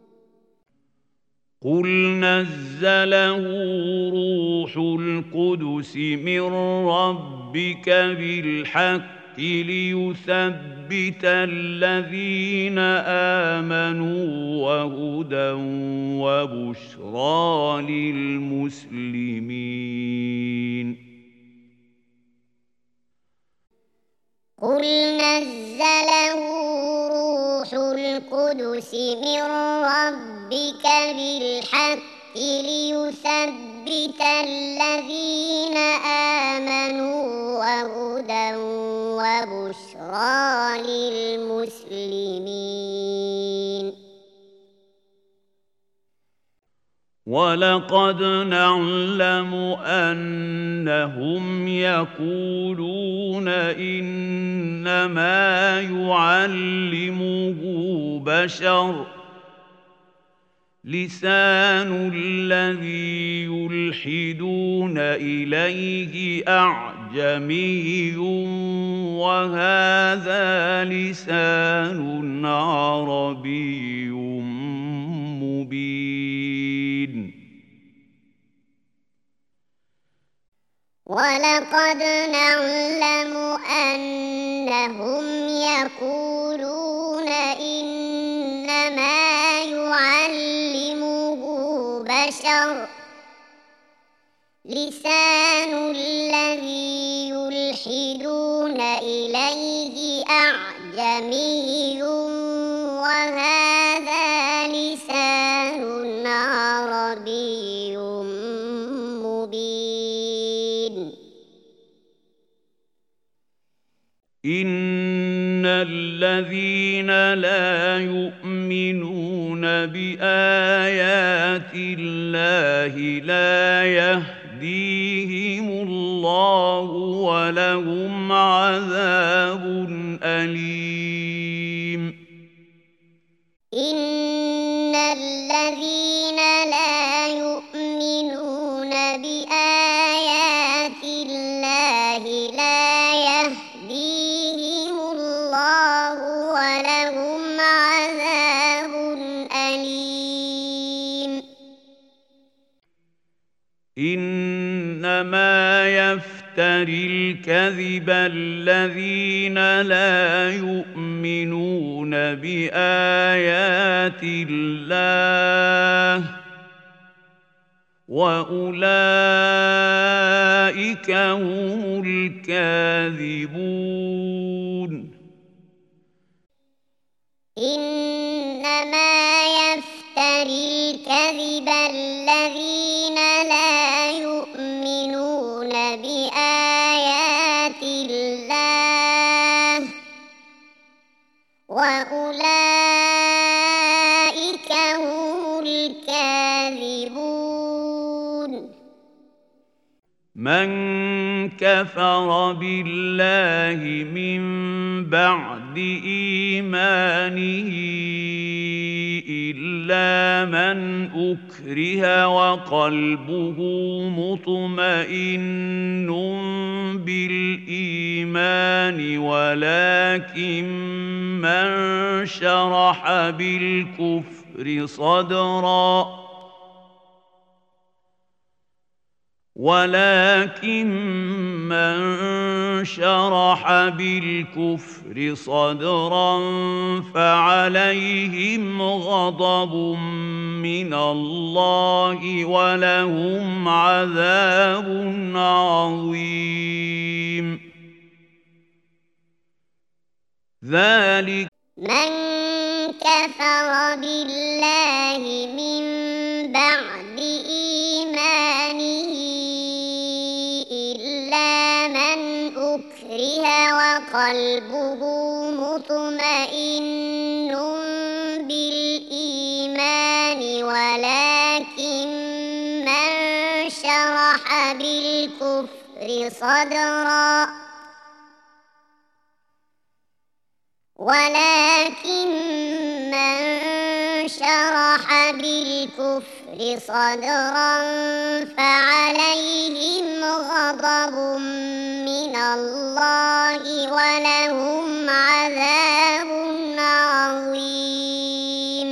قل نزله روح القدس من ربك بالحق ليثبت الذين آمنوا وهدى وبشرى للمسلمين. قل نزله روح القدس من ربك بالحق ليثبت الذين آمنوا وهدى وبشرى للمسلمين. ولقد نعلم أنهم يقولون إنما يعلمه بشر لسان الذي يلحدون إليه أعجمي وهذا لسان عربي مبين. ولقد نعلم أنهم يقولون إنما يعلمه بشر لسان الذي يلحدون إليه أعجمي وهذا لسان عربي مبين. إن الذين لا يؤمنون بآيات الله لا يهديهم الله ولهم عذاب أليم. إن إنما يفتري الكذب الذين لا يؤمنون بآيات الله وأولئك هم الكاذبون. إنما يفتري الكذب الذين لا يؤمنون بآيات الله وأولئك هم الكاذبون. من كفر بالله من بعد إيمانه إلا من أكره وقلبه مطمئن بالإيمان ولكن من شرح بالكفر صدرا فعليهم غضب من الله ولهم عذاب عظيم. ذلك من كفر بالله من بعد إيمانه إلا من أكره وقلبه مطمئن بالإيمان ولكن من شرح بالكفر صدرا فعليهم غضب من الله ولهم عذاب عظيم.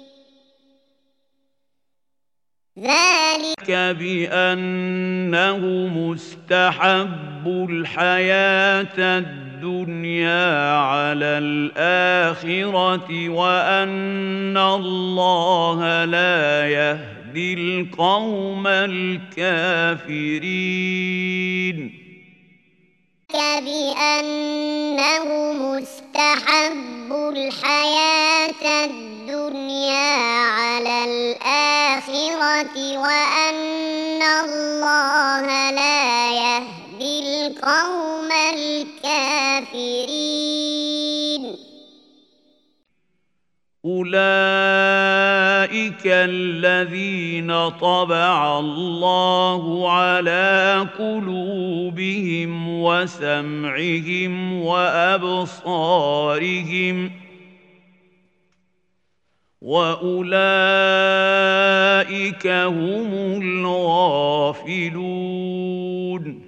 ذلك بأنهم استحبوا الحياة الدنيا على الآخرة وأن الله لا يهدي القوم الكافرين. بأنهم استحبوا الحياة الدنيا على الآخرة وأن الله لا يهدي القوم الكافرين. أولئك الذين طبع الله على قلوبهم وسمعهم وأبصارهم وأولئك هم الغافلون.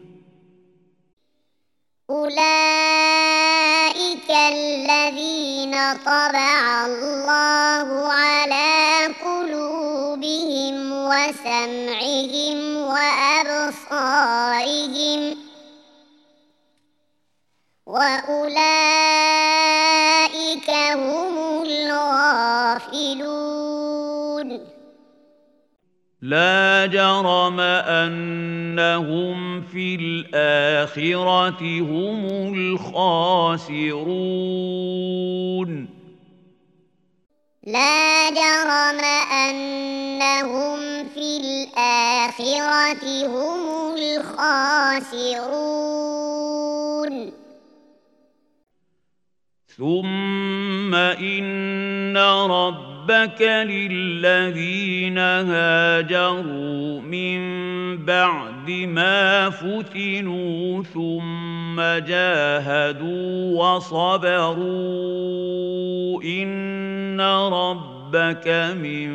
أولئك الذين طبع الله على قلوبهم وسمعهم وأبصارهم وأولئك هم الغافلون. لا جرم أنهم في الآخرة هم الخاسرون. لا جرم أنهم في الآخرة هم الخاسرون. ثم إن ربك للذين هاجروا من بعد ما فتنوا ثم جاهدوا وصبروا إن ربك من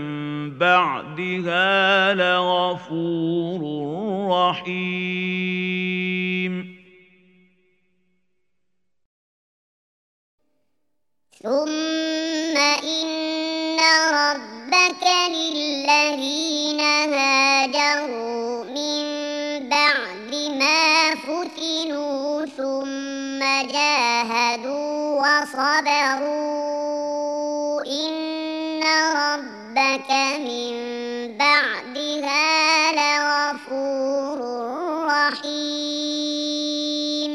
بعدها لغفور رحيم. ثم إن ربك للذين هاجروا من بعد فتنوا ثم جاهدوا وصبروا إن ربك من بعدها لغفور رحيم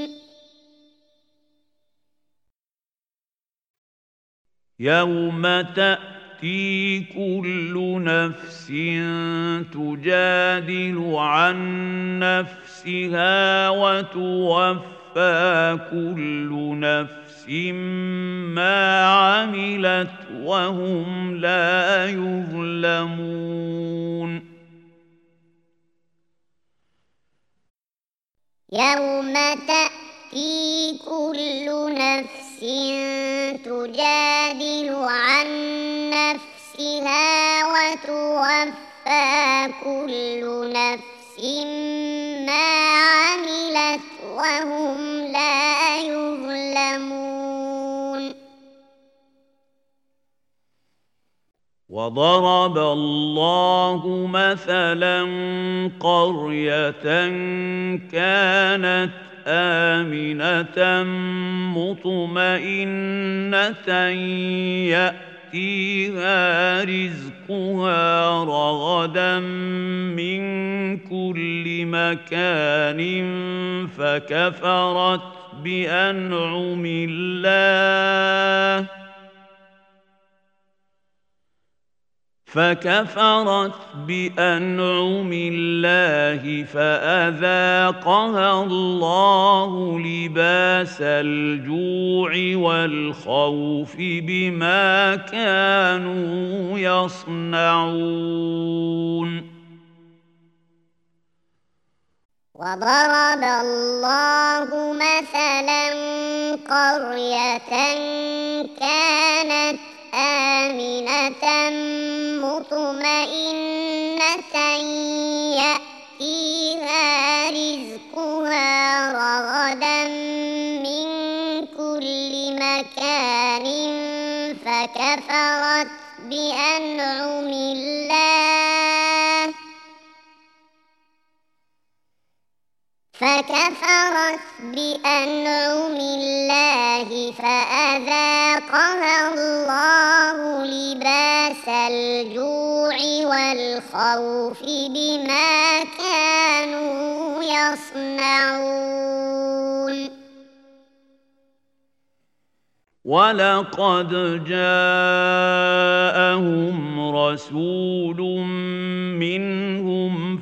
يوم تأتي كل نفس تجادل عن نفسها وتوفى كل نفس ما عملت وهم لا يظلمون يوم تأتي كل نفس تجادل عن نفسها وتوفى كل نفس ما عملت وهم لا يظلمون وضرب الله مثلا قرية كانت آمنة مطمئنة يأتيها رزقها رغدا من كل مكان فكفرت بأنعم الله فأذاقها الله لباس الجوع والخوف بما كانوا يصنعون وضرب الله مثلا قرية كانت آمنة مطمئنة يأتيها رزقها رغدا من كل مكان فكفرت بأنعم الله فأذاقها الله لباس الجوع والخوف بما كانوا يصنعون ولقد جاءهم رسول منهم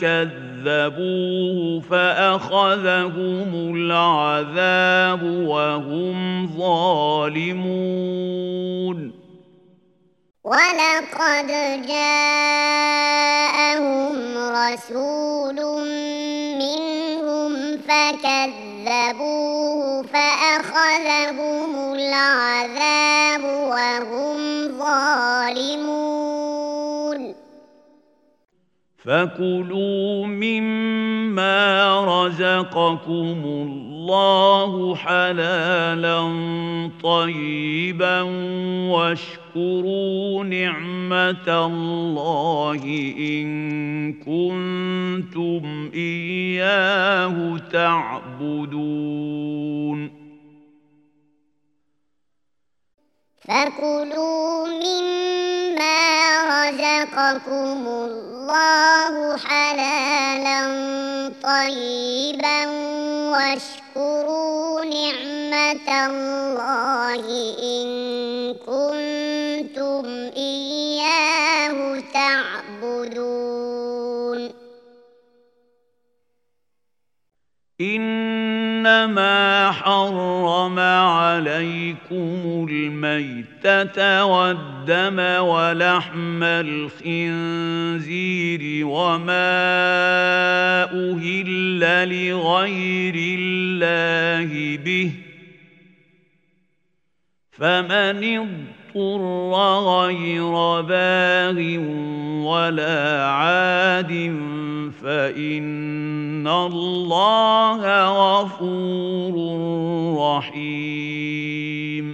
فكذبوه فأخذهم العذاب وهم ظالمون ولقد جاءهم رسول منهم فكذبوه فأخذهم العذاب وهم ظالمون فكلوا مما رزقكم الله حلالا طيبا واشكروا نعمة الله إن كنتم إياه تعبدون فكلوا مما رزقكم الله حلالا طيبا واشكروا نعمة الله إن كنتم إياه تعبدون إنما حرم عليكم الميتة والدم ولحم الخنزير وما أهل لغير الله به فمن اضطر غير باغ ولا عاد فإن الله غفور رحيم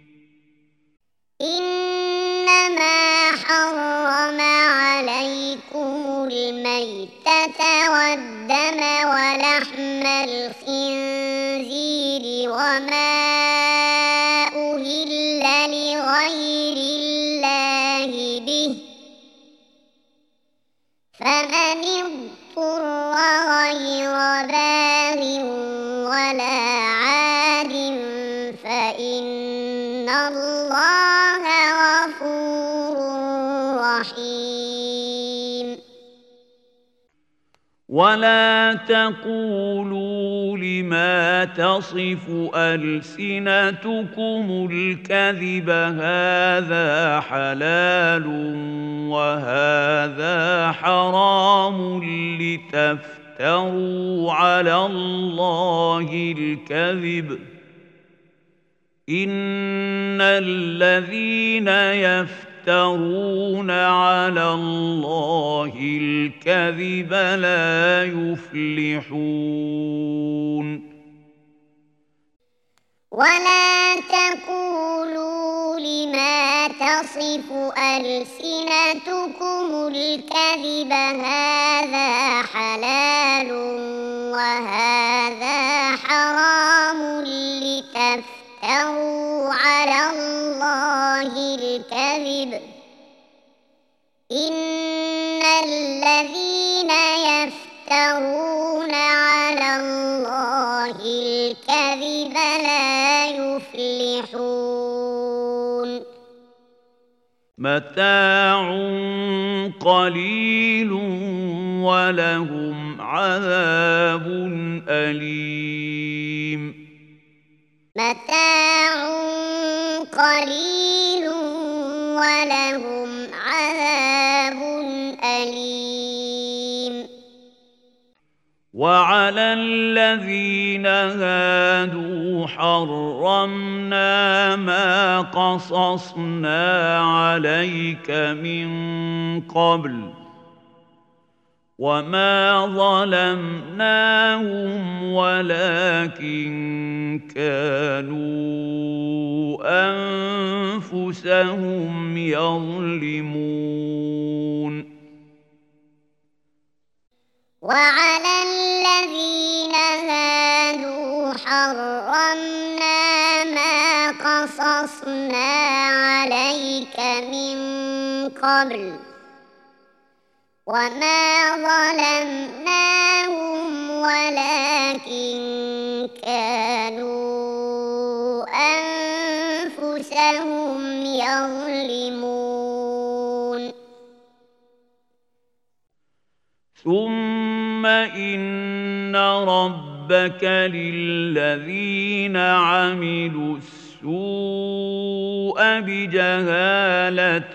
إنما حرم عليكم الميتة والدم ولحم الخنزير وما أهل لغير الله به فمن اضطر غير باغ ولا عاد فإن الله غفور رحيم. ولا تقولوا لما تصف ألسنتكم الكذب هذا حلال وهذا حرام لتفتروا على الله الكذب إن الذين يفترون على الله الكذب لا يفلحون. ولا تقولوا لما تصف ألسنتكم الكذب هذا حلال وهذا حرام لتفتروا على الله الكذب إن الذين يفترون على الله الكذب لا يفلحون. متاع قليل ولهم عذاب أليم. متاع قليل ولهم عذاب أليم. وعلى الذين هادوا حرمنا ما قصصنا عليك من قبل وما ظلمناهم ولكن كانوا أنفسهم يظلمون. وعلى الذين هادوا حرمنا ما قصصنا عليك من قبل وما ظلمناهم ولكن كانوا أنفسهم يظلمون. ثم إن ربك للذين عملوا السوء بجهالة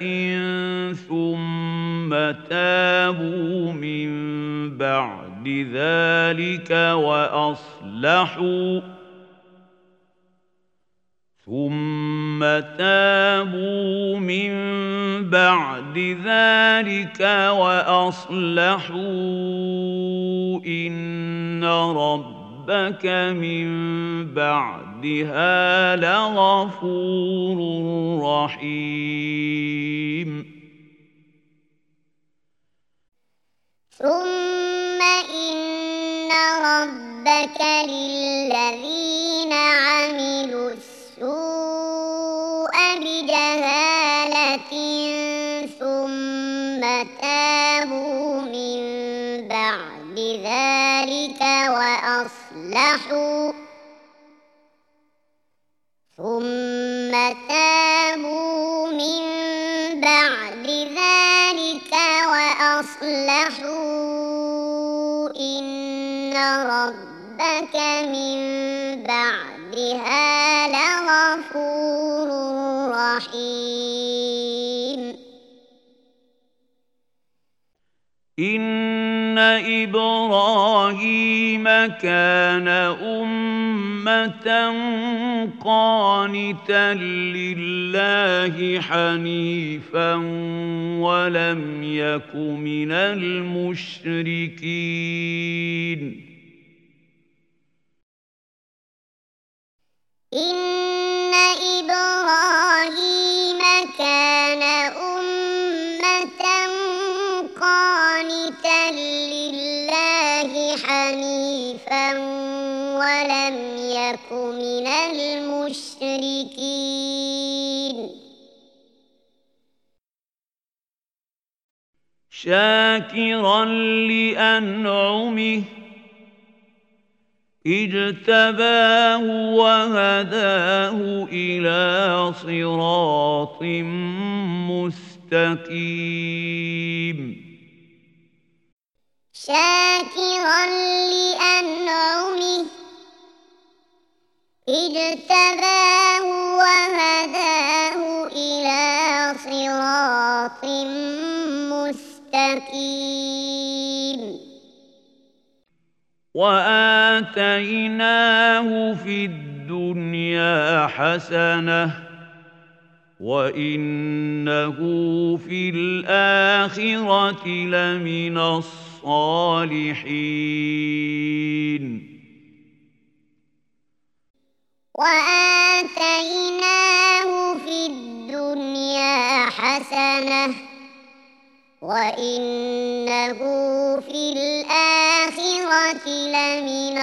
ثم تابوا من بعد ذلك وأصلحوا إن ربك من بعدها لغفور رحيم. ثم إن ربك للذين عملوا السوء بجهالة ثم تابوا من بعد ذلك وأصلحوا إن ربك من بعدها لغفور رحيم. إن إبراهيم كان أمة قانتا لله حنيفا ولم يك من المشركين. إن إبراهيم كان أمة قانتا لله حنيفا حنيفا ولم يك من المشركين شاكرا لأنعمه اجتباه وهداه إلى صراط مستقيم شاكرا لأنعمه اجتباه وهداه إلى صراط مستقيم وآتيناه في الدنيا حسنة وإنه في الآخرة لمن الصالحين وآتيناه في الدنيا حسنة وإنه في الآخرة لمن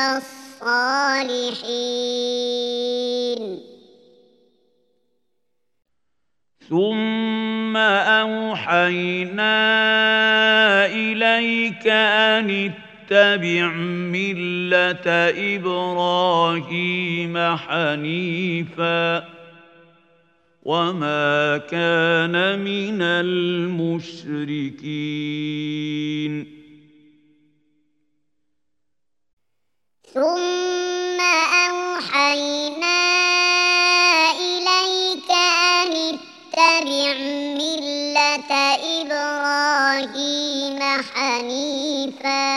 الصالحين ثم أوحينا إليك أن اتبع ملة إبراهيم حنيفا وما كان من المشركين ثم أوحينا إليك أن اتبع ملة إبراهيم حنيفا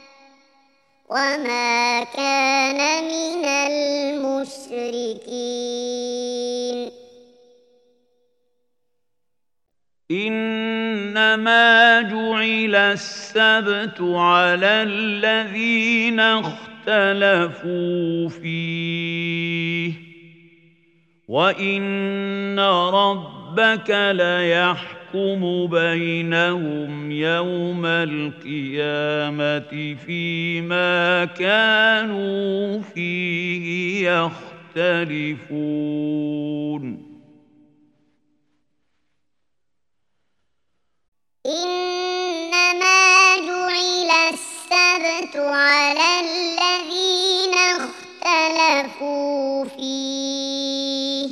وما كان من المشركين إنما جعل السبت على الذين اختلفوا فيه وإن ربك ليحكم بينهم يوم القيامة فيما كانوا فيه يختلفون إنما جعل السبت على الذين اختلفوا فيه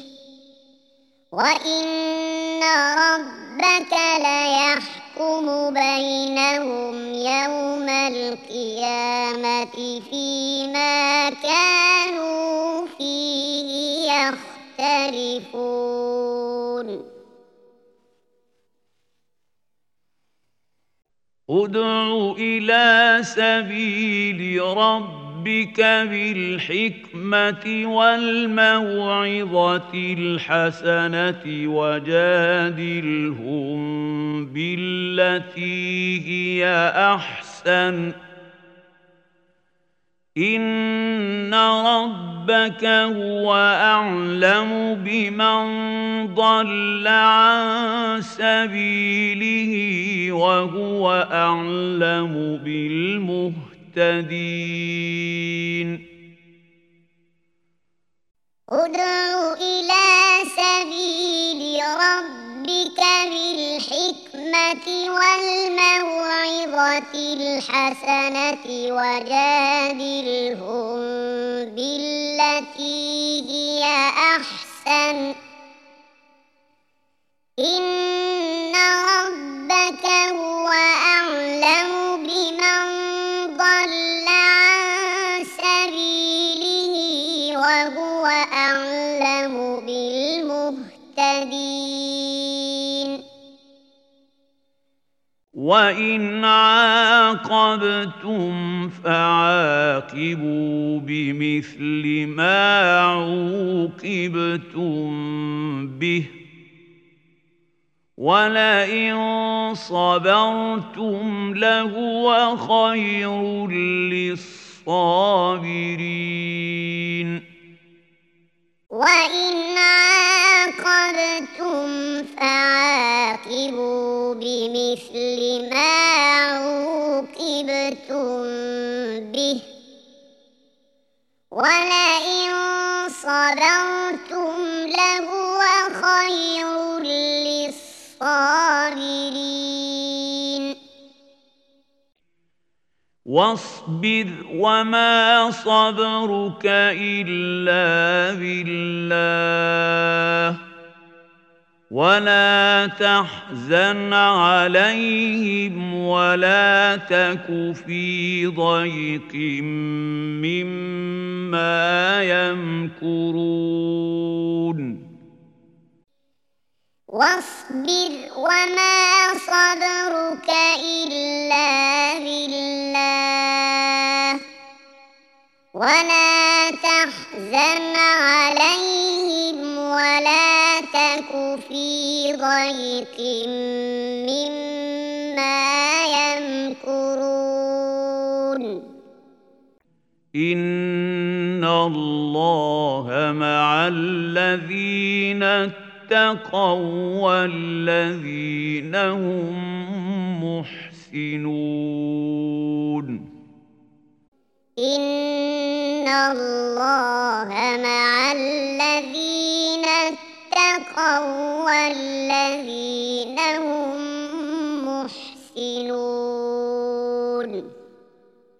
وإن ربك ليحكم بينهم يوم القيامة فيما كانوا فيه يختلفون ادع إلى سبيل ربك بالحكمة والموعظة الحسنة وجادلهم بالتي هي أحسن إن ربك هو أعلم بمن ضل عن سبيله وهو أعلم بالمهتدين ادع إلى سبيل ربك بالحكمة والموعظة الحسنة وجادلهم بالتي هي أحسن إن ربك هو أعلم بمن ضل عن سبيله وهو أعلم بالمهتدين وإن عاقبتم فعاقبوا بمثل ما عوقبتم به ولئن صبرتم لهو خير للصابرين وإن عاقبتم فعاقبوا بمثل ما عوقبتم به ولئن صبرتم لهو خير للصابرين واصبر وما صبرك إلا بالله ولا تحزن عليهم ولا تك في ضيق مما يمكرون واصبر وما صبرك إلا بالله ولا تحزن عليهم ولا تك في ضيق مما يمكرون إن الله مع الذين اتقوا والذين هم محسنون إن الله مع الذين اتقوا والذين